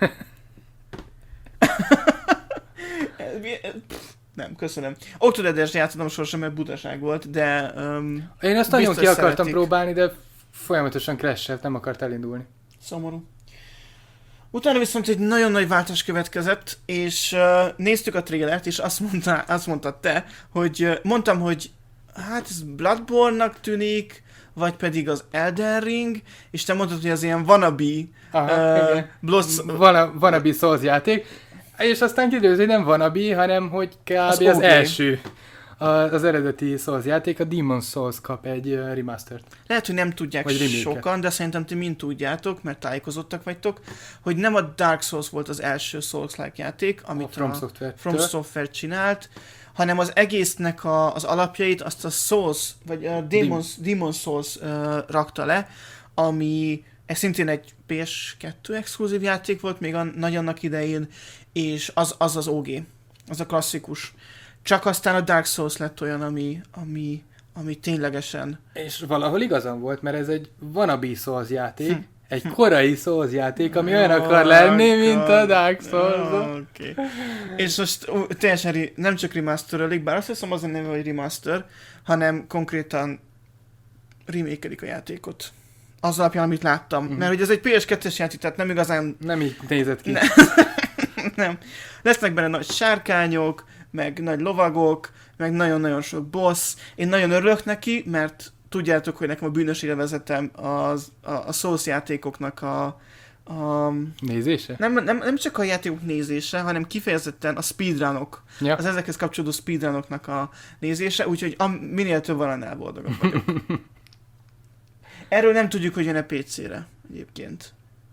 Nem, köszönöm. Octodad-est játszottam sosem, mert butaság volt, de... Um, Én azt nagyon ki akartam szeretik. próbálni, de folyamatosan crash-elt, nem akart elindulni. Szomorú. Utána viszont egy nagyon nagy váltás következett, és uh, néztük a trailert, és azt, mondta, azt mondtad te, hogy uh, mondtam, hogy hát ez Bloodborne-nak tűnik, vagy pedig az Elden Ring, és te mondtad, hogy az ilyen wannabe Aha, uh, igen. Bloss... Van a wannabe Souls játék, és aztán kiderült, hogy nem wannabe, hanem hogy kb. Az, az okay. első. A, az eredeti Souls játék, a Demon's Souls kap egy uh, remastert. Lehet, hogy nem tudják Vagy remake-et. sokan, de szerintem ti mind tudjátok, mert tájékozottak vagytok, hogy nem a Dark Souls volt az első Souls-like játék, amit A From a Software-től. From Software csinált, hanem az egésznek a, az alapjait azt a Souls, vagy a Demon's, Demon's Souls uh, rakta le, ami ez szintén egy pé es kettő exkluzív játék volt még a, nagy annak idején, és az az, az o gé, az a klasszikus. Csak aztán a Dark Souls lett olyan, ami, ami, ami ténylegesen... És valahol igazam volt, mert ez egy wannabe Souls játék, Hm. egy korai Souls játék, ami olyan akar lenni, mint a Dark Souls. Oh, okay. És most uh, teljesen ri- nem csak remasterölik, bár azt hiszem az a neve, hogy remaster, hanem konkrétan remake-elik a játékot. Az alapján, amit láttam. Mhm. Mert hogy ez egy pé es kettes játék, tehát nem igazán... Nem így nézett ki. Ne. Nem. Lesznek benne nagy sárkányok, meg nagy lovagok, meg nagyon-nagyon sok boss. Én nagyon örülök neki, mert tudjátok, hogy nekem a bűnös élvezetem az, a, a Souls játékoknak a, a Nézése? nem, nem, nem csak a játékok nézése, hanem kifejezetten a speedrunok, Ja. az ezekhez kapcsolódó speedrunoknak a nézése, úgyhogy a, minél több van, annál boldogabb vagyok. Erről nem tudjuk, hogy jön-e pé cére egyébként.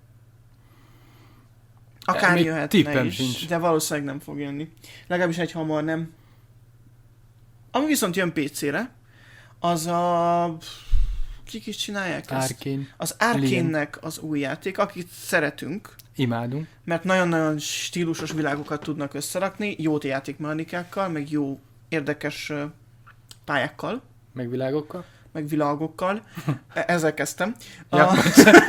Akár Még jöhetne tippem is, sincs. de valószínűleg nem fog jönni. Legalábbis egy hamar nem. Ami viszont jön pé cére, az a... Kik is csinálják ezt? Arkane. Az Arkane-nek az új játék, akit szeretünk, Imádunk. mert nagyon-nagyon stílusos világokat tudnak összerakni, jó játékmechanikákkal, meg jó érdekes ö, pályákkal, Meg világokkal. meg világokkal. E- Ezzel kezdtem. Ja. A,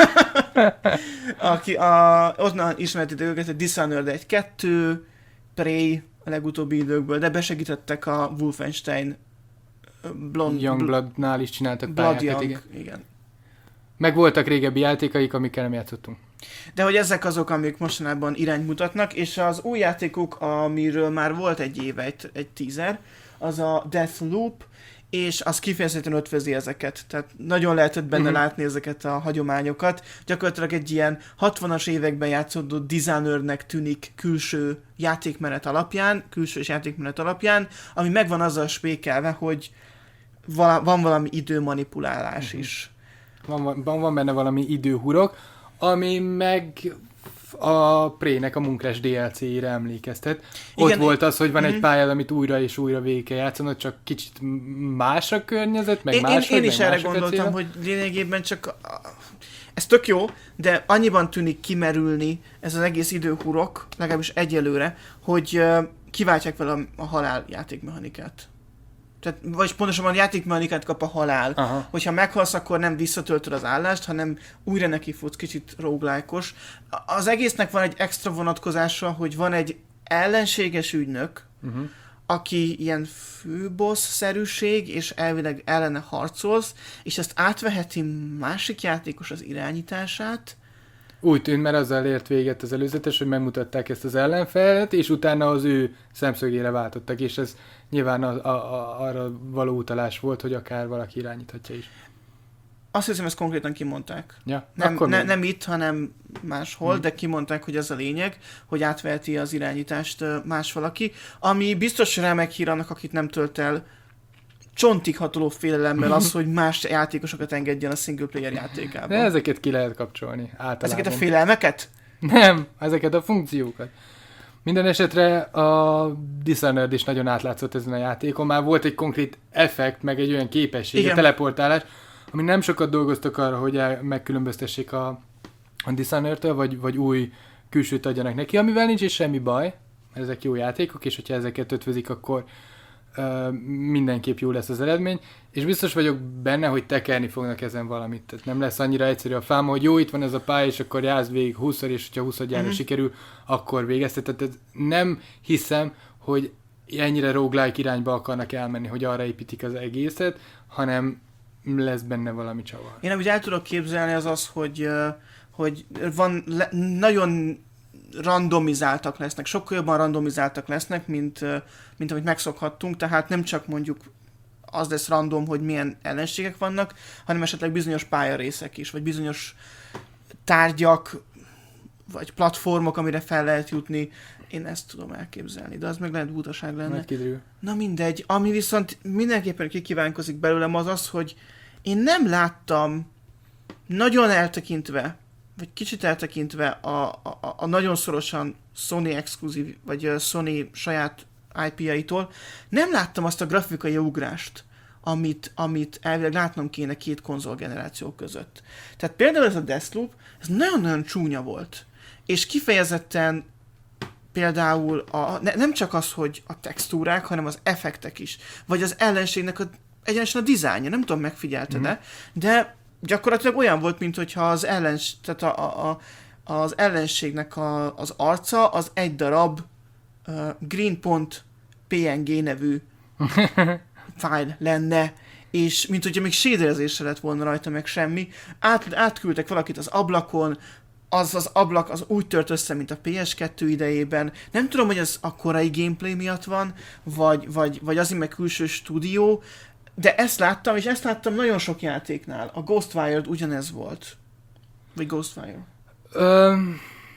aki a, onnan ismertétek őket, a Dishonored egy kettő, Prey a legutóbbi időkből, de besegítettek a Wolfenstein ö, Blond, Youngbloodnál is csináltak Blood pályákat, Young, igen. igen. Meg voltak régebbi játékaik, amikkel nem játszottunk. De hogy ezek azok, amik mostanában irányt mutatnak, és az új játékuk, amiről már volt egy éve, egy, egy teaser, az a Deathloop, és az kifejezetten ötvözi ezeket. Tehát nagyon lehetett benne Mhm. látni ezeket a hagyományokat. Gyakorlatilag egy ilyen hatvanas években játszódó designernek tűnik külső játékmenet alapján, külsős játékmenet alapján, ami megvan azzal spékelve, hogy vala, van valami időmanipulálás Mhm. is. Van, van, van benne valami időhurok, ami meg a Prey-nek a Munkres dé el cé-ére emlékeztet. Ott Igen, volt az, hogy van mhm. egy pályád, amit újra és újra végig kell játszanod, csak kicsit más a környezet, meg Én, én, más én vagy, is meg erre mások a gondoltam, célok. hogy lényegében csak... a- Ez tök jó, de annyiban tűnik kimerülni ez az egész időhurok, legalábbis egyelőre, hogy ö, kiváltják vele a, a halál játékmechanikát. Tehát, vagy pontosabban játékmechanikát kap a halál. Aha. Hogyha meghalsz, akkor nem visszatöltöd az állást, hanem újra nekifutsz, kicsit roguelike-os. A- Az egésznek van egy extra vonatkozása, hogy van egy ellenséges ügynök, Uh-huh. aki ilyen főbossz-szerűség, és elvileg ellene harcolsz, és ezt átveheti másik játékos az irányítását, Úgy tűnt, mert azzal ért véget az előzetes, hogy megmutatták ezt az ellenfelet, és utána az ő szemszögére váltottak, és ez nyilván a, a, a, arra való utalás volt, hogy akár valaki irányíthatja is. Azt hiszem, ezt konkrétan kimondták. Ja, nem, akkor ne, nem itt, hanem máshol, hmm. de kimondták, hogy ez a lényeg, hogy átveheti az irányítást más valaki, ami biztos remek hír annak, akit nem tölt el csontig hatoló félelemmel az, hogy más játékosokat engedjen a single player játékában. De ezeket ki lehet kapcsolni általában. Ezeket a félelmeket? Nem, ezeket a funkciókat. Minden esetre a Dishonored is nagyon átlátszott ezen a játékon. Már volt egy konkrét effekt, meg egy olyan képesség, a teleportálás, ami nem sokat dolgoztak arra, hogy el, megkülönböztessék a, a Dishonored-től, vagy, vagy új külsőt adjanak neki, amivel nincs is semmi baj. Ezek jó játékok, és hogyha ezeket ötvözik, akkor uh, mindenképp jó lesz az eredmény. És biztos vagyok benne, hogy tekerni fognak ezen valamit. Tehát nem lesz annyira egyszerű a fáma, hogy jó, itt van ez a pálya, és akkor jázd végig húszszor, és hogyha huszadjára mm-hmm. sikerül, akkor végeztet. Tehát nem hiszem, hogy ennyire roguelike irányba akarnak elmenni, hogy arra építik az egészet, hanem lesz benne valami csavar. Én amit el tudok képzelni az az, hogy, hogy van le, nagyon randomizáltak lesznek, sokkal jobban randomizáltak lesznek, mint, mint amit megszokhattunk, tehát nem csak mondjuk az lesz random, hogy milyen ellenségek vannak, hanem esetleg bizonyos pályarészek is, vagy bizonyos tárgyak, vagy platformok, amire fel lehet jutni. Én ezt tudom elképzelni, de az meg lehet butaság lenne. Na mindegy. Ami viszont mindenképpen kikívánkozik belőlem az az, hogy én nem láttam nagyon eltekintve, vagy kicsit eltekintve a, a, a nagyon szorosan Sony exkluzív, vagy Sony saját I P-jaitól, nem láttam azt a grafikai ugrást, amit, amit elvileg látnom kéne két konzolgeneráció között. Tehát például ez a Deathloop, ez nagyon-nagyon csúnya volt. És kifejezetten például a, ne, nem csak az, hogy a textúrák, hanem az effektek is, vagy az ellenségnek a, egyenesen a dizájnja, nem tudom, megfigyelted-e, mm. de gyakorlatilag olyan volt, mint hogyha az, ellens, tehát a, a, a, az ellenségnek a, az arca az egy darab uh, green.png nevű file lenne, és mint hogyha még shaderezésre lett volna rajta, meg semmi. Át, átküldtek valakit az ablakon, az az ablak az úgy tört össze, mint a P S kettő idejében. Nem tudom, hogy ez a korai gameplay miatt van, vagy, vagy, vagy azért meg külső stúdió, de ezt láttam, és ezt láttam nagyon sok játéknál. A Ghostwired ugyanez volt. Vagy Ghostwire. Um,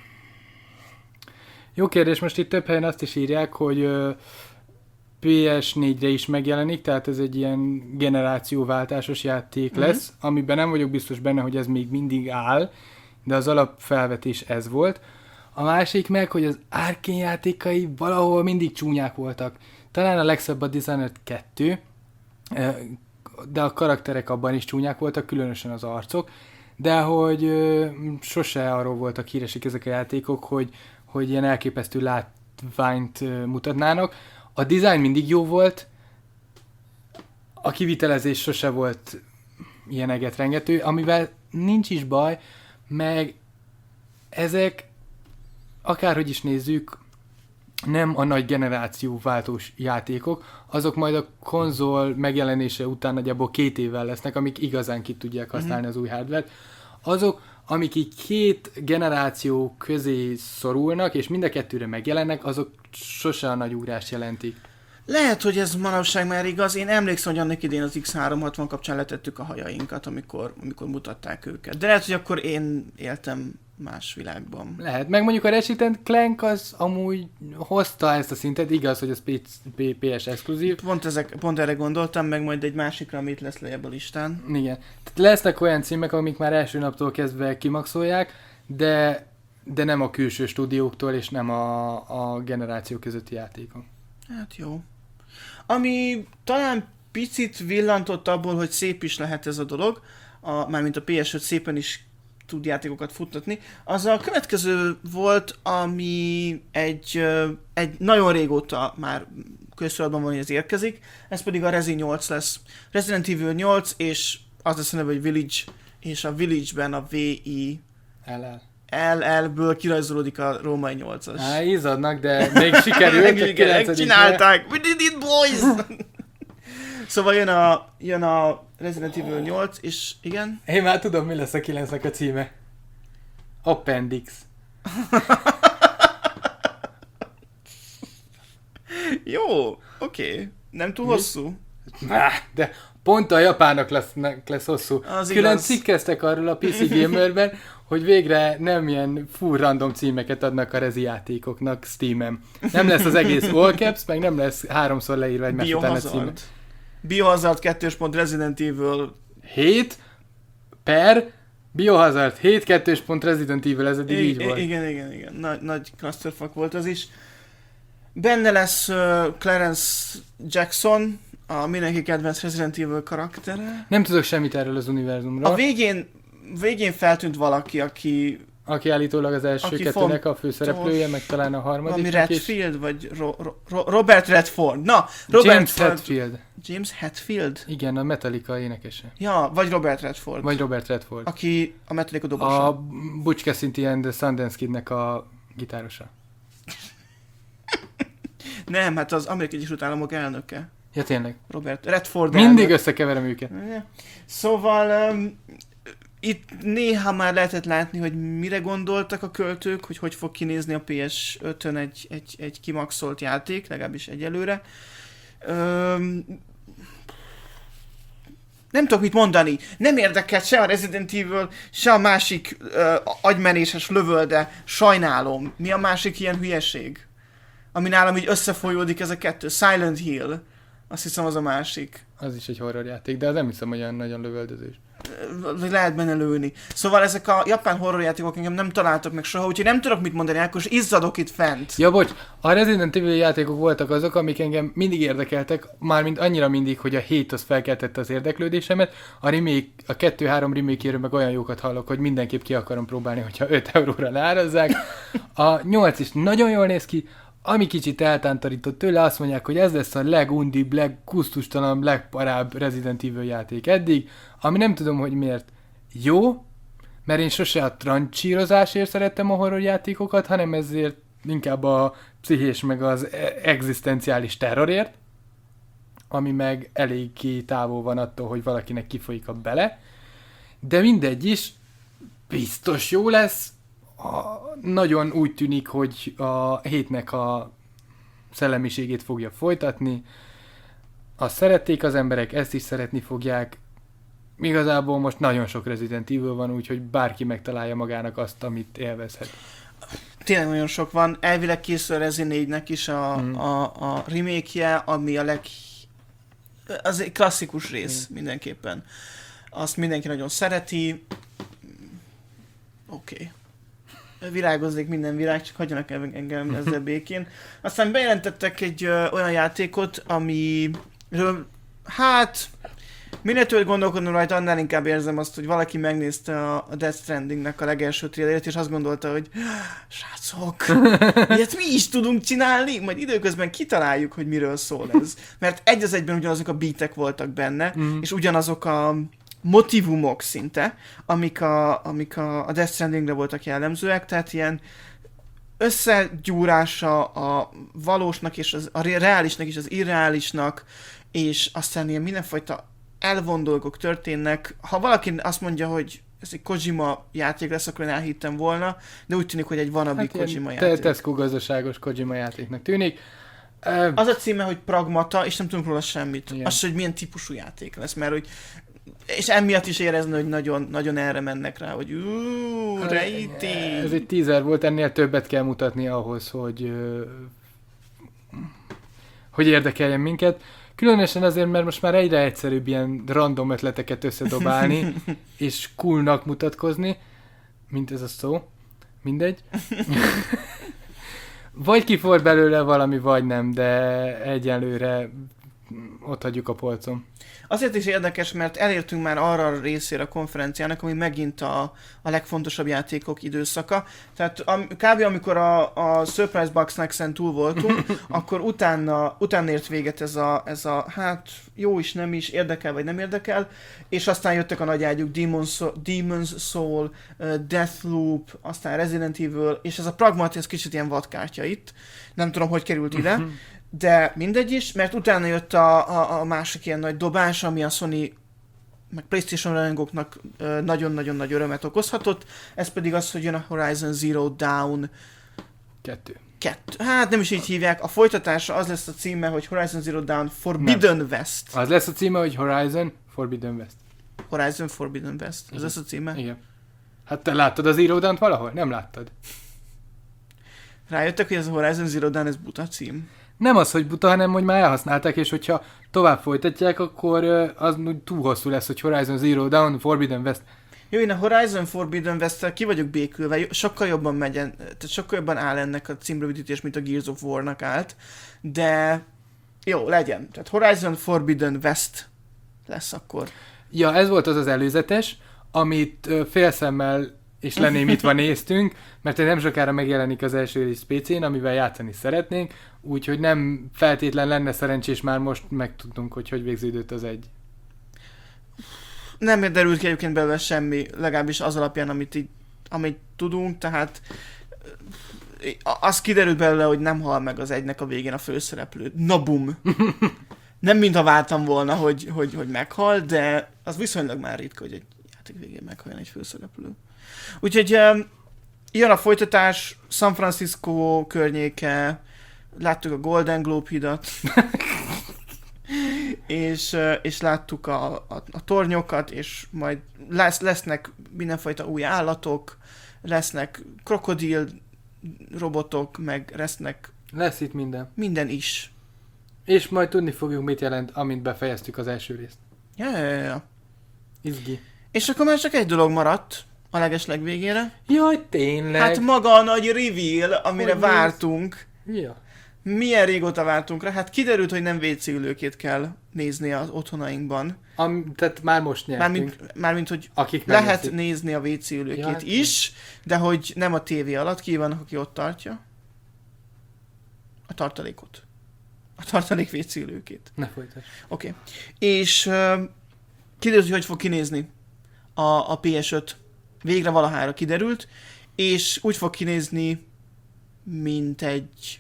jó kérdés, most itt több helyen azt is írják, hogy uh, P S négyre is megjelenik, tehát ez egy ilyen generációváltásos játék mm-hmm. lesz, amiben nem vagyok biztos benne, hogy ez még mindig áll, de az alapfelvetés ez volt. A másik meg, hogy az Arkane játékai valahol mindig csúnyák voltak. Talán a legszebb a Dishonored kettő, de a karakterek abban is csúnyák voltak, különösen az arcok, de hogy sose arról voltak híresek ezek a játékok, hogy, hogy ilyen elképesztő látványt mutatnának. A design mindig jó volt, a kivitelezés sose volt ilyen egetrengető, amivel nincs is baj, meg ezek, akárhogy is nézzük, nem a nagy generáció váltós játékok, azok majd a konzol megjelenése után nagyjából két évvel lesznek, amik igazán ki tudják használni mm-hmm. az új hardware-t. Azok, amik így két generáció közé szorulnak, és mind a kettőre megjelennek, azok sose a nagy ugrást jelentik. Lehet, hogy ez manapság már igaz. Én emlékszem, hogy annak idén az X háromszázhatvan kapcsán letettük a hajainkat, amikor, amikor mutatták őket. De lehet, hogy akkor én éltem más világban. Lehet, meg mondjuk a Ratchet and Clank az amúgy hozta ezt a szintet, igaz, hogy az P S exkluzív. Pont, ezek, pont erre gondoltam, meg majd egy másikra, amit lesz lejjebb a listán. Igen. Tehát lesznek olyan címek, amik már első naptól kezdve kimaxolják, de, de nem a külső stúdióktól, és nem a, a generáció közötti játékok. Hát jó. Ami talán picit villantott abból, hogy szép is lehet ez a dolog, a, mármint a P S öt szépen is tud játékokat futtatni, az a következő volt, ami egy, egy nagyon régóta már köztudatban van, hogy ez érkezik, ez pedig a Resi nyolc lesz. Resident Evil nyolc, és az lesz a neve, hogy Village, és a Village-ben a V I L L-ből kirajzolódik a római nyolcas. Á, ízadnak, de még sikerült. Megcsinálták! We did it, boys! Szóval jön a, jön a Resident Evil nyolc, és igen? Én már tudom, mi lesz a kilencnek a címe. Appendix. Jó, oké. Okay. Nem túl hosszú? De pont a japánok lesz, lesz hosszú. Az Külön igaz. cikkeztek arról a pé cé Gamerben, hogy végre nem ilyen full random címeket adnak a rezi játékoknak Steam-en. Nem lesz az egész all caps, meg nem lesz háromszor leírva egymás után a címe. Biohazard. Biohazard kettős pont Resident Evil. hét per Biohazard hét kettős pont Resident Evil, ez eddig I- így volt. igen, igen, igen. Nagy, nagy clusterfuck volt az is. Benne lesz uh, Clarence Jackson, a mindenki kedvenc Resident Evil karaktere. Nem tudok semmit erről az univerzumról. A végén, végén feltűnt valaki, aki Aki állítólag az első Aki kettőnek fontos, a főszereplője, meg talán a valami harmadiknak is. Redfield, vagy Ro- Ro- Ro- Robert Redford. Na, Robert James Ford- Hetfield. James Hetfield? Igen, a Metallica énekese. Ja, vagy Robert Redford. Vagy Robert Redford. Aki a Metallica dobosa. A Butch Cassidy and the Sundance Kidnek a gitárosa. Nem, hát az Amerikai Egyesült Államok elnöke. Ja, tényleg. Robert Redford Mindig elnök. összekeverem őket. Szóval um, itt néha már lehetett látni, hogy mire gondoltak a költők, hogy hogy fog kinézni a pé es ötön egy, egy, egy kimaxolt játék, legalábbis egyelőre. Um, nem tudok mit mondani. Nem érdekelt se a Resident Evil, se a másik uh, agymenéses lövölde. Sajnálom. Mi a másik ilyen hülyeség? Ami nálam így összefolyódik ez a kettő. Silent Hill. Azt hiszem az a másik. Az is egy horrorjáték, de az nem hiszem, hogy olyan nagyon lövöldözős. Vagy lehet benne lőni. Szóval ezek a japán horrorjátékok engem nem találtak meg soha, úgyhogy nem tudok mit mondani, akkor is izzadok itt fent. Ja, bocs, a Resident Evil játékok voltak azok, amik engem mindig érdekeltek, mármint annyira mindig, hogy a hét az felkeltette az érdeklődésemet, a remake, a kettő-három remake-éről meg olyan jókat hallok, hogy mindenképp ki akarom próbálni, hogyha öt euróra leárazzák. A nyolc is nagyon jól néz ki, ami kicsit eltántorított tőle, azt mondják, hogy ez lesz a legundibb, legkusztustalanabb, legparább Resident Evil játék eddig, ami nem tudom, hogy miért jó, mert én sose a trancsírozásért szerettem a horror játékokat, hanem ezért inkább a pszichés meg az egzisztenciális terrorért, ami meg eléggé távol van attól, hogy valakinek kifolyik a bele, de mindegy is, biztos jó lesz. A, nagyon úgy tűnik, hogy a hétnek a szellemiségét fogja folytatni. Azt szerették az emberek, ezt is szeretni fogják. Igazából most nagyon sok Resident Evil van, úgyhogy bárki megtalálja magának azt, amit élvezhet. Tényleg nagyon sok van. Elvileg készül a Rezi négynek is a, mm. a, a remake-je, ami a leg... az egy klasszikus rész mm. mindenképpen. Azt mindenki nagyon szereti. Oké. Okay. Virágoznék minden virág, csak hagyjanak engem ezzel békén. Aztán bejelentettek egy ö, olyan játékot, amiről, hát, minél többet gondolkodnom rajta, annál inkább érzem azt, hogy valaki megnézte a, a Death Strandingnek a legelső trailerét, és azt gondolta, hogy srácok, ilyet mi is tudunk csinálni, majd időközben kitaláljuk, hogy miről szól ez. Mert egy az egyben ugyanazok a beatek voltak benne, mm. és ugyanazok a motivumok szinte, amik a, amik a, a Death Strandingre voltak jellemzőek, tehát ilyen összegyúrása a valósnak és az, a reálisnak és az irreálisnak, és aztán ilyen mindenfajta elvont dolgok történnek. Ha valaki azt mondja, hogy ez egy Kojima játék lesz, akkor én elhittem volna, de úgy tűnik, hogy egy wannabe hát Kojima játék. Te- Tesco gazdaságos Kojima játéknak tűnik. Az a címe, hogy Pragmata, és nem tudunk róla semmit. Igen. Az, hogy milyen típusú játék lesz, mert hogy és emiatt is érezni, hogy nagyon, nagyon erre mennek rá, hogy uuuuh, rating. Ez egy teaser volt, ennél többet kell mutatni ahhoz, hogy hogy érdekeljen minket. Különösen azért, mert most már egyre egyszerűbb ilyen random ötleteket összedobálni, és coolnak mutatkozni, mint ez a szó. Mindegy. Vagy kifor belőle valami, vagy nem, de egyelőre ott hagyjuk a polcon. Azért is érdekes, mert elértünk már arra a részére a konferenciának, ami megint a, a legfontosabb játékok időszaka. Tehát am, kb. Amikor a, a Surprise Box Next-en túl voltunk, akkor utána, utána ért véget ez a, ez a, hát jó is, nem is, érdekel vagy nem érdekel, és aztán jöttek a nagy ágyuk, Demon's Soul, Demon's Soul, uh, Deathloop, aztán Resident Evil, és ez a Pragmata, ez kicsit ilyen vadkártya itt. Nem tudom, hogy került ide. De mindegy is, mert utána jött a, a, a másik ilyen nagy dobás, ami a Sony meg PlayStation rajongóknak nagyon-nagyon nagy örömet okozhatott, ez pedig az, hogy jön a Horizon Zero Dawn Kettő. Kettő. Hát nem is így hívják, a folytatása az lesz a címe, hogy Horizon Zero Dawn Forbidden nem. West. Az lesz a címe, hogy Horizon Forbidden West. Horizon Forbidden West, ez lesz a címe? Igen. Hát te láttad az Zero Dawn-t valahol? Nem láttad. Rájöttek, hogy ez a Horizon Zero Dawn, ez buta cím? Nem az, hogy buta, hanem hogy már elhasználták, és hogyha tovább folytatják, akkor az túl hosszú lesz, hogy Horizon Zero Dawn Forbidden West. Jó, én a Horizon Forbidden West-tel ki vagyok békülve, sokkal jobban megy, tehát sokkal jobban áll ennek a címrövidítés, mint a Gears of War-nak állt, de jó, legyen. Tehát Horizon Forbidden West lesz akkor. Ja, ez volt az az előzetes, amit félszemmel és lenémítva néztünk, mert nem sokára megjelenik az első rész pé cén, amivel játszani szeretnénk, úgyhogy nem feltétlen lenne szerencsés már most megtudnunk, hogy hogy végződött az egy. Nem derült ki egyébként belőle semmi, legalábbis az alapján, amit így, amit tudunk, tehát az kiderült belőle, hogy nem hal meg az egynek a végén a főszereplő. Na bum! Nem mintha vártam volna, hogy, hogy, hogy meghal, de az viszonylag már ritka, hogy egy játék végén meghaljon egy főszereplő. Úgyhogy jön a folytatás, San Francisco környéke, láttuk a Golden Globe hidat, és, és láttuk a, a, a tornyokat, és majd lesz, lesznek mindenfajta új állatok, lesznek krokodil robotok, meg lesznek... Lesz itt minden. Minden is. És majd tudni fogjuk, mit jelent, amint befejeztük az első részt. Ja, ja, ja. Izgi. És akkor már csak egy dolog maradt a legesleg végére. Jaj, tényleg? Hát maga a nagy reveal, amire hogy vártunk. Ja. Milyen régóta vártunk rá? Hát kiderült, hogy nem vé cé ülőkét kell nézni az otthonainkban. Am, tehát már most nyertünk. Mármint, mármint hogy akik lehet megnézik. nézni a vé cé ülőkét ja, is, de hogy nem a tévé alatt, ki van, aki ott tartja. A tartalékot. A tartalék vé cé ülőkét. Ne folytasd. Oké. Okay. És uh, kiderült, hogy hogy fog kinézni a, a pé es öt. Végre valahára kiderült, és úgy fog kinézni, mint egy...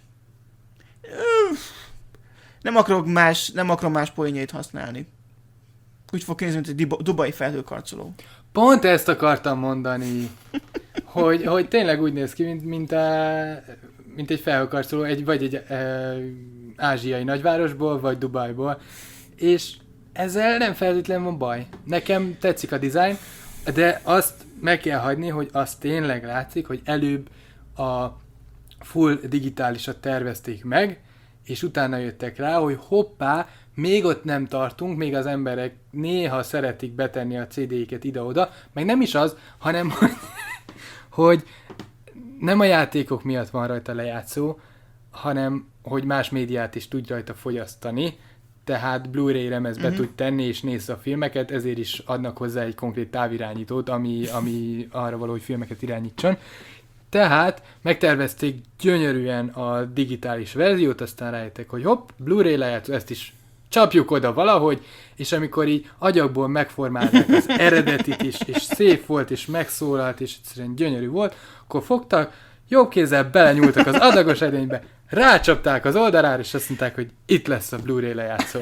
Nem akarok más, nem akarom más poénjait használni. Úgy fog kinézni, mint egy dubai felhőkarcoló. Pont ezt akartam mondani, hogy, hogy tényleg úgy néz ki, mint, mint, a, mint egy felhőkarcoló, egy, vagy egy e, ázsiai nagyvárosból, vagy Dubajból, és ezzel nem feltétlenül van baj. Nekem tetszik a dizájn, de azt meg kell hagyni, hogy az tényleg látszik, hogy előbb a full digitálisat tervezték meg, és utána jöttek rá, hogy hoppá, még ott nem tartunk, még az emberek néha szeretik betenni a cé dé-iket ide-oda, meg nem is az, hanem hogy, hogy nem a játékok miatt van rajta lejátszó, hanem hogy más médiát is tudj rajta fogyasztani, tehát Blu-ray lemezbe uh-huh. tud tenni és nézz a filmeket, ezért is adnak hozzá egy konkrét távirányítót, ami, ami arra való, hogy filmeket irányítson. Tehát megtervezték gyönyörűen a digitális verziót, aztán rájöttek, hogy hopp, Blu-ray lejátszó, ezt is csapjuk oda valahogy, és amikor így agyakból megformálták az eredetit is, és szép volt, és megszólalt, és egyszerűen gyönyörű volt, akkor fogtak, jobb kézzel belenyúltak az adagos edénybe, rácsapták az oldalára, és azt mondták, hogy itt lesz a Blu-ray lejátszó.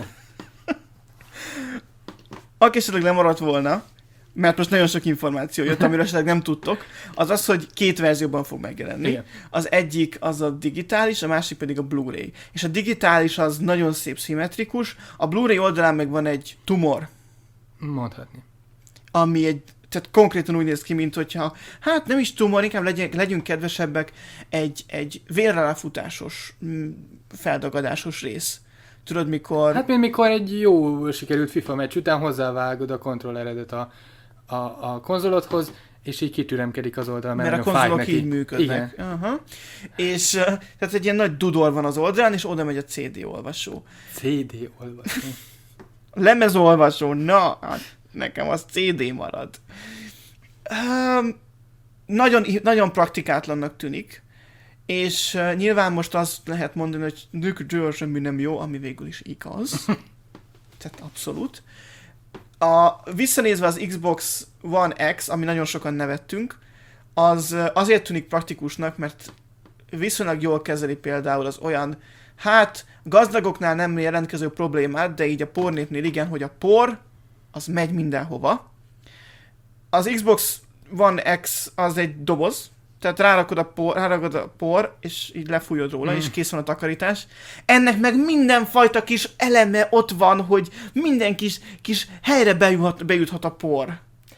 Aki esetleg lemaradt volna, mert most nagyon sok információ jött, amiről esetleg nem tudtok, az az, hogy két verzióban fog megjelenni. Igen. Az egyik az a digitális, a másik pedig a Blu-ray. És a digitális az nagyon szép, szimmetrikus, a Blu-ray oldalán meg van egy tumor. Mondhatni. Ami egy, tehát konkrétan úgy néz ki, mint hogyha, hát nem is tumor, inkább legyünk, legyünk kedvesebbek, egy, egy vérreláfutásos, feldagadásos rész. Tudod, mikor... Hát mint mikor egy jó sikerült FIFA meccs után hozzávágod a kontrolleredet a A, a konzolodhoz, és így kitüremkedik az oldal, mert, mert a konzolok így működnek. Igen. Uh-huh. És uh, tehát egy ilyen nagy dudor van az oldalán, és oda megy a cé dé olvasó. cé dé olvasó. Lemezolvasó, na, hát nekem az cé dé marad. Um, nagyon, nagyon praktikátlannak tűnik, és uh, nyilván most azt lehet mondani, hogy nőkről semmi nem jó, ami végül is igaz. Tehát abszolút. A, visszanézve az Xbox One X, ami nagyon sokan nevettünk, az azért tűnik praktikusnak, mert viszonylag jól kezeli például az olyan, hát gazdagoknál nem jelentkező problémát, de így a pornépnél igen, hogy a por az megy mindenhova. Az Xbox One X az egy doboz, tehát rárakod a por, rárakod a por és így lefújod róla, mm. és kész van a takarítás. Ennek meg mindenfajta kis eleme ott van, hogy minden kis, kis helyre bejuthat, bejuthat a por.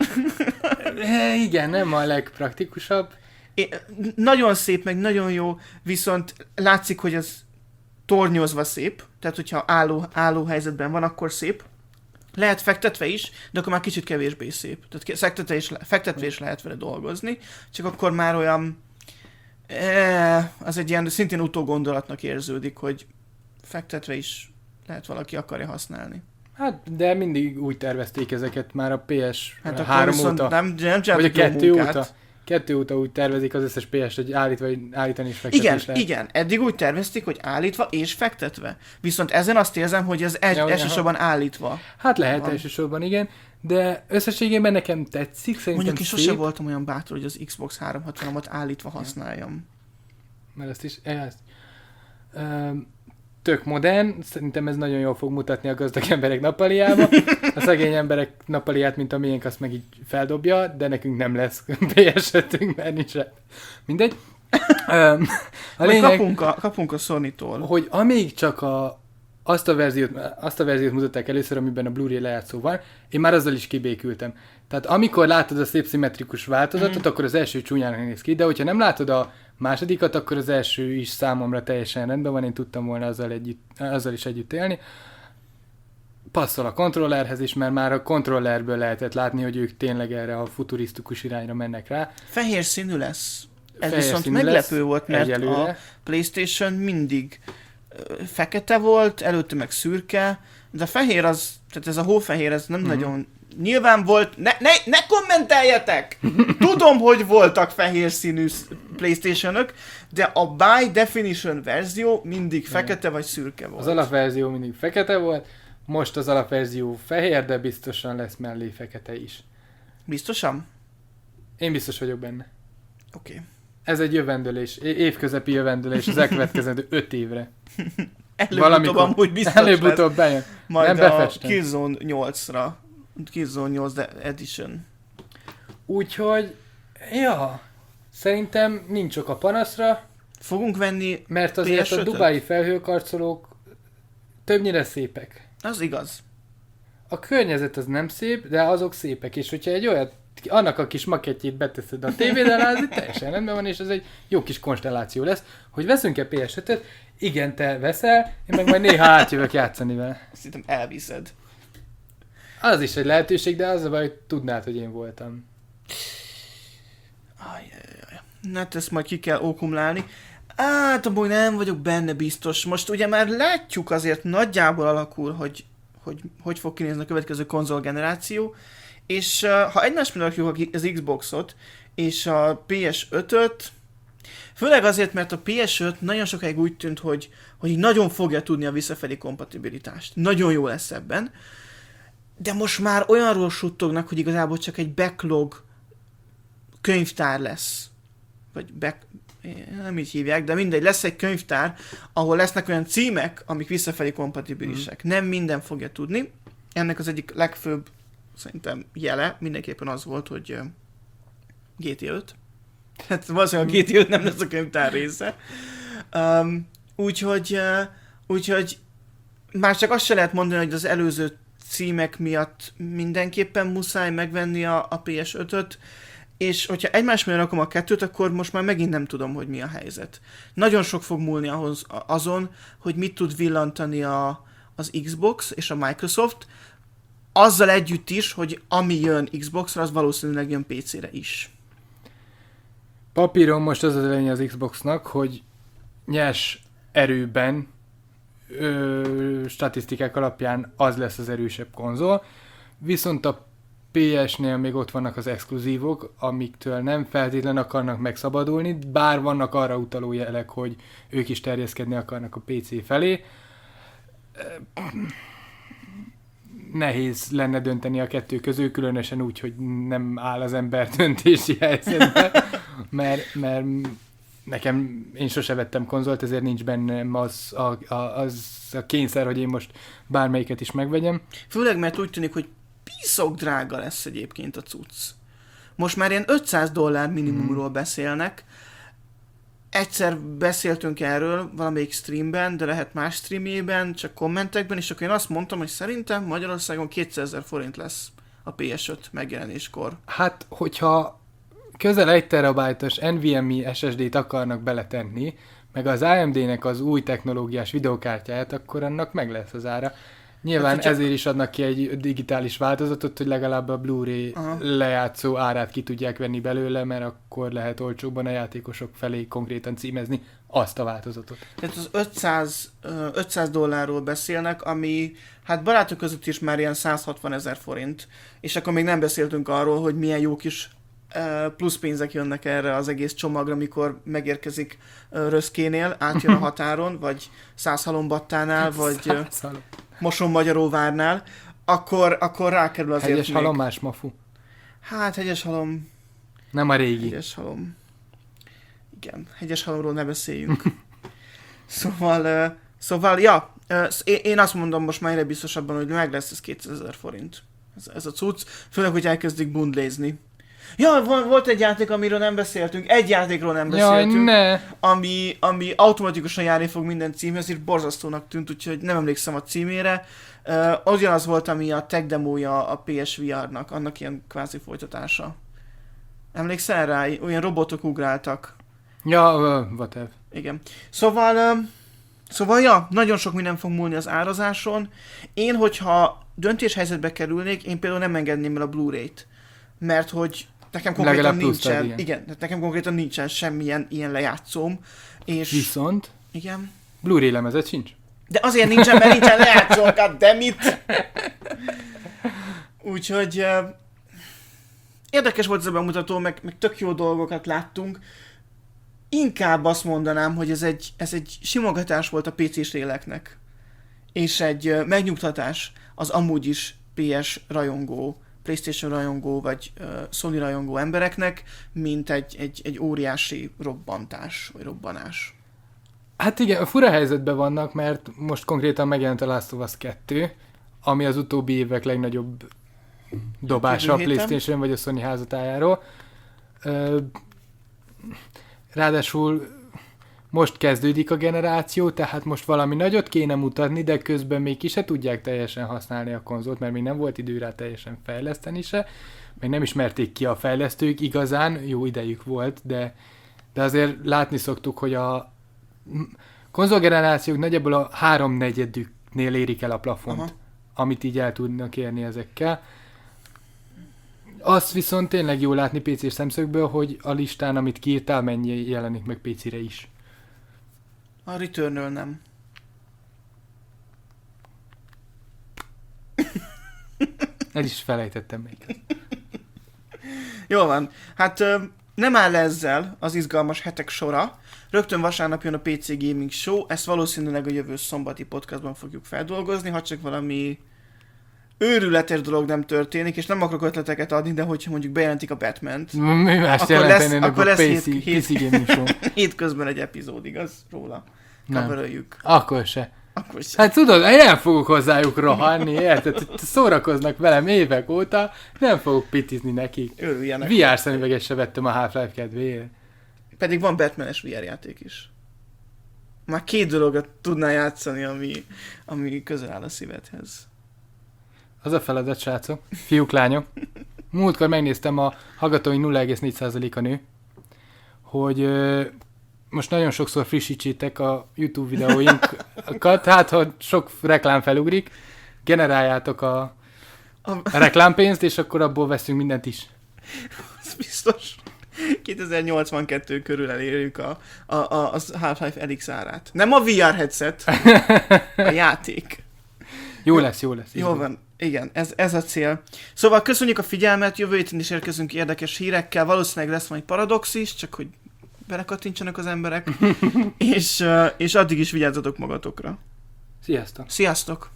Igen, nem a legpraktikusabb. É, nagyon szép, meg nagyon jó, viszont látszik, hogy ez tornyozva szép, tehát hogyha álló, álló helyzetben van, akkor szép. Lehet fektetve is, de akkor már kicsit kevésbé szép. Tehát fektetve is, fektetve is lehet vele dolgozni, csak akkor már olyan, eh, az egy ilyen szintén utógondolatnak érződik, hogy fektetve is lehet valaki akarja használni. Hát, de mindig úgy tervezték ezeket már a pé es hát három óta. Nem, nem vagy a kettő óta. Kettő óta úgy tervezik az összes pé est, hogy állítva, állítani és fektetni igen, is lehet. Igen, eddig úgy tervezték, hogy állítva és fektetve. Viszont ezen azt érzem, hogy ez egy, ja, elsősorban állítva. Hát lehet van. Elsősorban, igen. De összességében nekem tetszik, szerintem mondjuk én szép. sose voltam olyan bátor, hogy az Xbox háromszázhatvanas állítva használjam. Mert ezt is... Ezt, ö, tök modern, szerintem ez nagyon jól fog mutatni a gazdag emberek nappaliába. A szegény emberek nappaliát, mint a miénk, azt meg így feldobja, de nekünk nem lesz pé es-etünk, mert nincs rá. Mindegy. Um, a lényeg, kapunk, a, kapunk a Sony-tól. Hogy amíg csak a, azt, a verziót, azt a verziót mutatták először, amiben a Blu-ray lejátszó van, én már azzal is kibékültem. Tehát amikor látod a szép szimmetrikus változatot, mm. akkor az első csúnyának néz ki, de hogyha nem látod a másodikat, akkor az első is számomra teljesen rendben van, én tudtam volna azzal, együtt, azzal is együtt élni. Passzol a kontrollerhez is, mert már a kontrollerből lehetett látni, hogy ők tényleg erre a futurisztikus irányra mennek rá. Fehér színű lesz. Ez Fehér viszont színű meglepő lesz, volt, mert egyelőre. A PlayStation mindig fekete volt, előtte meg szürke, de a fehér az, tehát ez a hófehér, ez nem mm. nagyon nyilván volt, ne, ne, ne kommenteljetek! Tudom, hogy voltak fehér színű PlayStation-ök, de a by definition verzió mindig fekete vagy szürke volt. Az alapverzió mindig fekete volt, most az alapverzió fehér, de biztosan lesz mellé fekete is. Biztosan? Én biztos vagyok benne. Oké. Okay. Ez egy jövendőlés, évközepi jövendőlés az elkövetkezendő öt évre. Előbb-utóbb amúgy biztos előbb-utóbb lesz. Bejön. Majd nem a Killzone nyolcra. Killzone nyolc Edition. Úgyhogy, ja, szerintem nincs ok a panaszra. Fogunk venni mert azért pé es ötöt? A dubái felhőkarcolók többnyire szépek. Az igaz. A környezet az nem szép, de azok szépek, és hogyha egy olyat, annak a kis makettjét beteszed a tévéd alá, az teljesen rendben van, és ez egy jó kis konstelláció lesz. Hogy veszünk-e pé es ötöt? Igen, te veszel, én meg majd néha átjövök játszani vele. Szerintem elviszed. Az is egy lehetőség, de az a baj, hogy tudnád, hogy én voltam. Ajjajjaj. Hát ezt majd ki kell ókumlálni. Hát, amúgy nem vagyok benne biztos. Most ugye már látjuk azért nagyjából alakul, hogy hogy, hogy fog kinézni a következő konzolgeneráció, és uh, ha egymás mellett rakjuk az Xboxot és a pé es ötöt, főleg azért, mert a pé es öt nagyon sokáig úgy tűnt, hogy, hogy nagyon fogja tudni a visszafelé kompatibilitást. Nagyon jó lesz ebben. De most már olyanról suttognak, hogy igazából csak egy backlog könyvtár lesz. Vagy back, nem így hívják, de mindegy, lesz egy könyvtár, ahol lesznek olyan címek, amik visszafelé kompatibilisek. Mm. Nem minden fogja tudni. Ennek az egyik legfőbb, szerintem jele mindenképpen az volt, hogy gé té öt. Hát valószínűleg a gé té öt nem lesz a könyvtár része. Um, úgyhogy, uh, úgyhogy már csak azt se lehet mondani, hogy az előző címek miatt mindenképpen muszáj megvenni a, a pé es ötöt, és hogyha egymás mellé rakom a kettőt, akkor most már megint nem tudom, hogy mi a helyzet. Nagyon sok fog múlni ahhoz, azon, hogy mit tud villantani a, az Xbox és a Microsoft, azzal együtt is, hogy ami jön Xboxra, az valószínűleg jön pé cére is. Papíron most az az előnye az Xboxnak, hogy nyers erőben, ö, statisztikák alapján az lesz az erősebb konzol, viszont a pé es-nél még ott vannak az exkluzívok, amiktől nem feltétlen akarnak megszabadulni, bár vannak arra utaló jelek, hogy ők is terjeszkedni akarnak a pé cé felé. Nehéz lenne dönteni a kettő közül, különösen úgy, hogy nem áll az ember döntési helyzetben, mert, mert nekem, én sose vettem konzolt, ezért nincs bennem az a, a, az a kényszer, hogy én most bármelyiket is megvegyem. Főleg, mert úgy tűnik, hogy piszok drága lesz egyébként a cucc. Most már ilyen ötszáz dollár minimumról beszélnek. Egyszer beszéltünk erről valamelyik streamben, de lehet más streamjében, csak kommentekben, és akkor én azt mondtam, hogy szerintem Magyarországon kétszázezer forint lesz a pé es öt megjelenéskor. Hát, hogyha közel egy terabájtos NVMe es es dét akarnak beletenni, meg az á em dé-nek az új technológiás videokártyáját, akkor annak meg lesz az ára. Nyilván hát, ezért is adnak ki egy digitális változatot, hogy legalább a Blu-ray aha. lejátszó árát ki tudják venni belőle, mert akkor lehet olcsóbban a játékosok felé konkrétan címezni azt a változatot. Tehát az ötszáz, ötszáz dollárról beszélnek, ami hát barátok között is már ilyen száz hatvan ezer forint, és akkor még nem beszéltünk arról, hogy milyen jó kis plusz pénzek jönnek erre az egész csomagra, amikor megérkezik Röszkénél, átjön a határon, vagy Százhalombattánál, vagy Moson-Magyaróvárnál, akkor, akkor rákerül azért Hegyes még... halom más mafu. Hát, hegyes halom... Nem a régi. Hegyes halom... Igen, hegyes halomról ne beszéljünk. szóval, uh, szóval, ja, uh, én azt mondom most már egyre biztosabban, hogy meg lesz ez kétszázezer forint. Ez, ez a cucc, főleg, hogy elkezdik bundlézni. Ja, volt egy játék, amiről nem beszéltünk, egy játékról nem beszéltünk, Jaj, ne. ami, ami automatikusan járni fog minden címhez, és borzasztónak tűnt, úgyhogy nem emlékszem a címére. Uh, ugyanaz volt, ami a tech demója a pé es vé er-nak, annak ilyen kvázi folytatása. Emlékszel rá? Olyan robotok ugráltak. Ja, uh, whatever. Igen. Szóval, uh, szóval, ja, nagyon sok minden fog múlni az árazáson. Én, hogyha döntéshelyzetbe kerülnék, én például nem engedném el a Blu-ray-t, mert hogy nekem konkrétan nincsen, igen. igen, nekem konkrétan nincsen semmilyen ilyen lejátszóm, és... Viszont? Igen. Blu-ray lemezet sincs? De azért nincsen, mert nincsen lejátszóm, goddammit! Úgyhogy... Uh, érdekes volt ez a bemutató, meg, meg tök jó dolgokat láttunk. Inkább azt mondanám, hogy ez egy, ez egy simogatás volt a pé cés léleknek. És egy uh, megnyugtatás az amúgy is pé es rajongó, PlayStation rajongó, vagy uh, Sony rajongó embereknek, mint egy, egy, egy óriási robbantás, vagy robbanás. Hát igen, fura helyzetben vannak, mert most konkrétan megjelent a Last of Us kettő, ami az utóbbi évek legnagyobb dobása a PlayStation vagy a Sony házatájáról. Ráadásul most kezdődik a generáció, tehát most valami nagyot kéne mutatni, de közben még ki se tudják teljesen használni a konzolt, mert még nem volt idő rá teljesen fejleszteni se, még nem ismerték ki a fejlesztők igazán, jó idejük volt, de, de azért látni szoktuk, hogy a konzolgenerációk nagyjából a háromnegyedüknél érik el a plafont, aha. amit így el tudnak érni ezekkel. Azt viszont tényleg jó látni pé cés szemszögből, hogy a listán, amit kiírtál, mennyi jelenik meg pé cére is. A Returnal nem. El is felejtettem még. Jó van. Hát nem áll ezzel az izgalmas hetek sora. Rögtön vasárnap jön a pé cé Gaming Show. Ezt valószínűleg a jövő szombati podcastban fogjuk feldolgozni, ha csak valami őrületes dolog nem történik, és nem akarok ötleteket adni, de hogyha mondjuk bejelentik a Batman-t, mi más akkor lesz, akkor lesz hét, hét, hét, Gaming Show. hétközben egy epizód, igaz? Róla. Coveröljük. Akkor se. Akkor se. Hát tudod, én nem fogok hozzájuk rohanni, érted? Szórakoznak velem évek óta, nem fogok pitizni nekik. Örüljenek. vé er szemüveget se vettem a Half-Life kedvéért. Pedig van Batman-es vé er játék is. Már két dologot tudnál játszani, ami, ami közel áll a szívedhez. Az a feladat, srácok. Fiúk, lányok. Múltkor megnéztem a hallgatói nulla egész négy százalék a nő, hogy ö, most nagyon sokszor frissítsétek a YouTube videóinkat, hát ha sok reklám felugrik, generáljátok a, a reklámpénzt, és akkor abból veszünk mindent is. Ez biztos. kétezer-nyolcvankettő körül elérjük a, a, a, a Half-Life Alyx árát. Nem a vé er headset, a játék. Jó lesz, jó lesz. Jó van, igen, ez, ez a cél. Szóval köszönjük a figyelmet, jövő héten is érkezünk érdekes hírekkel, valószínűleg lesz majd paradox is, csak hogy belekattintsanak az emberek, és, és addig is vigyázzatok magatokra. Sziasztok! Sziasztok!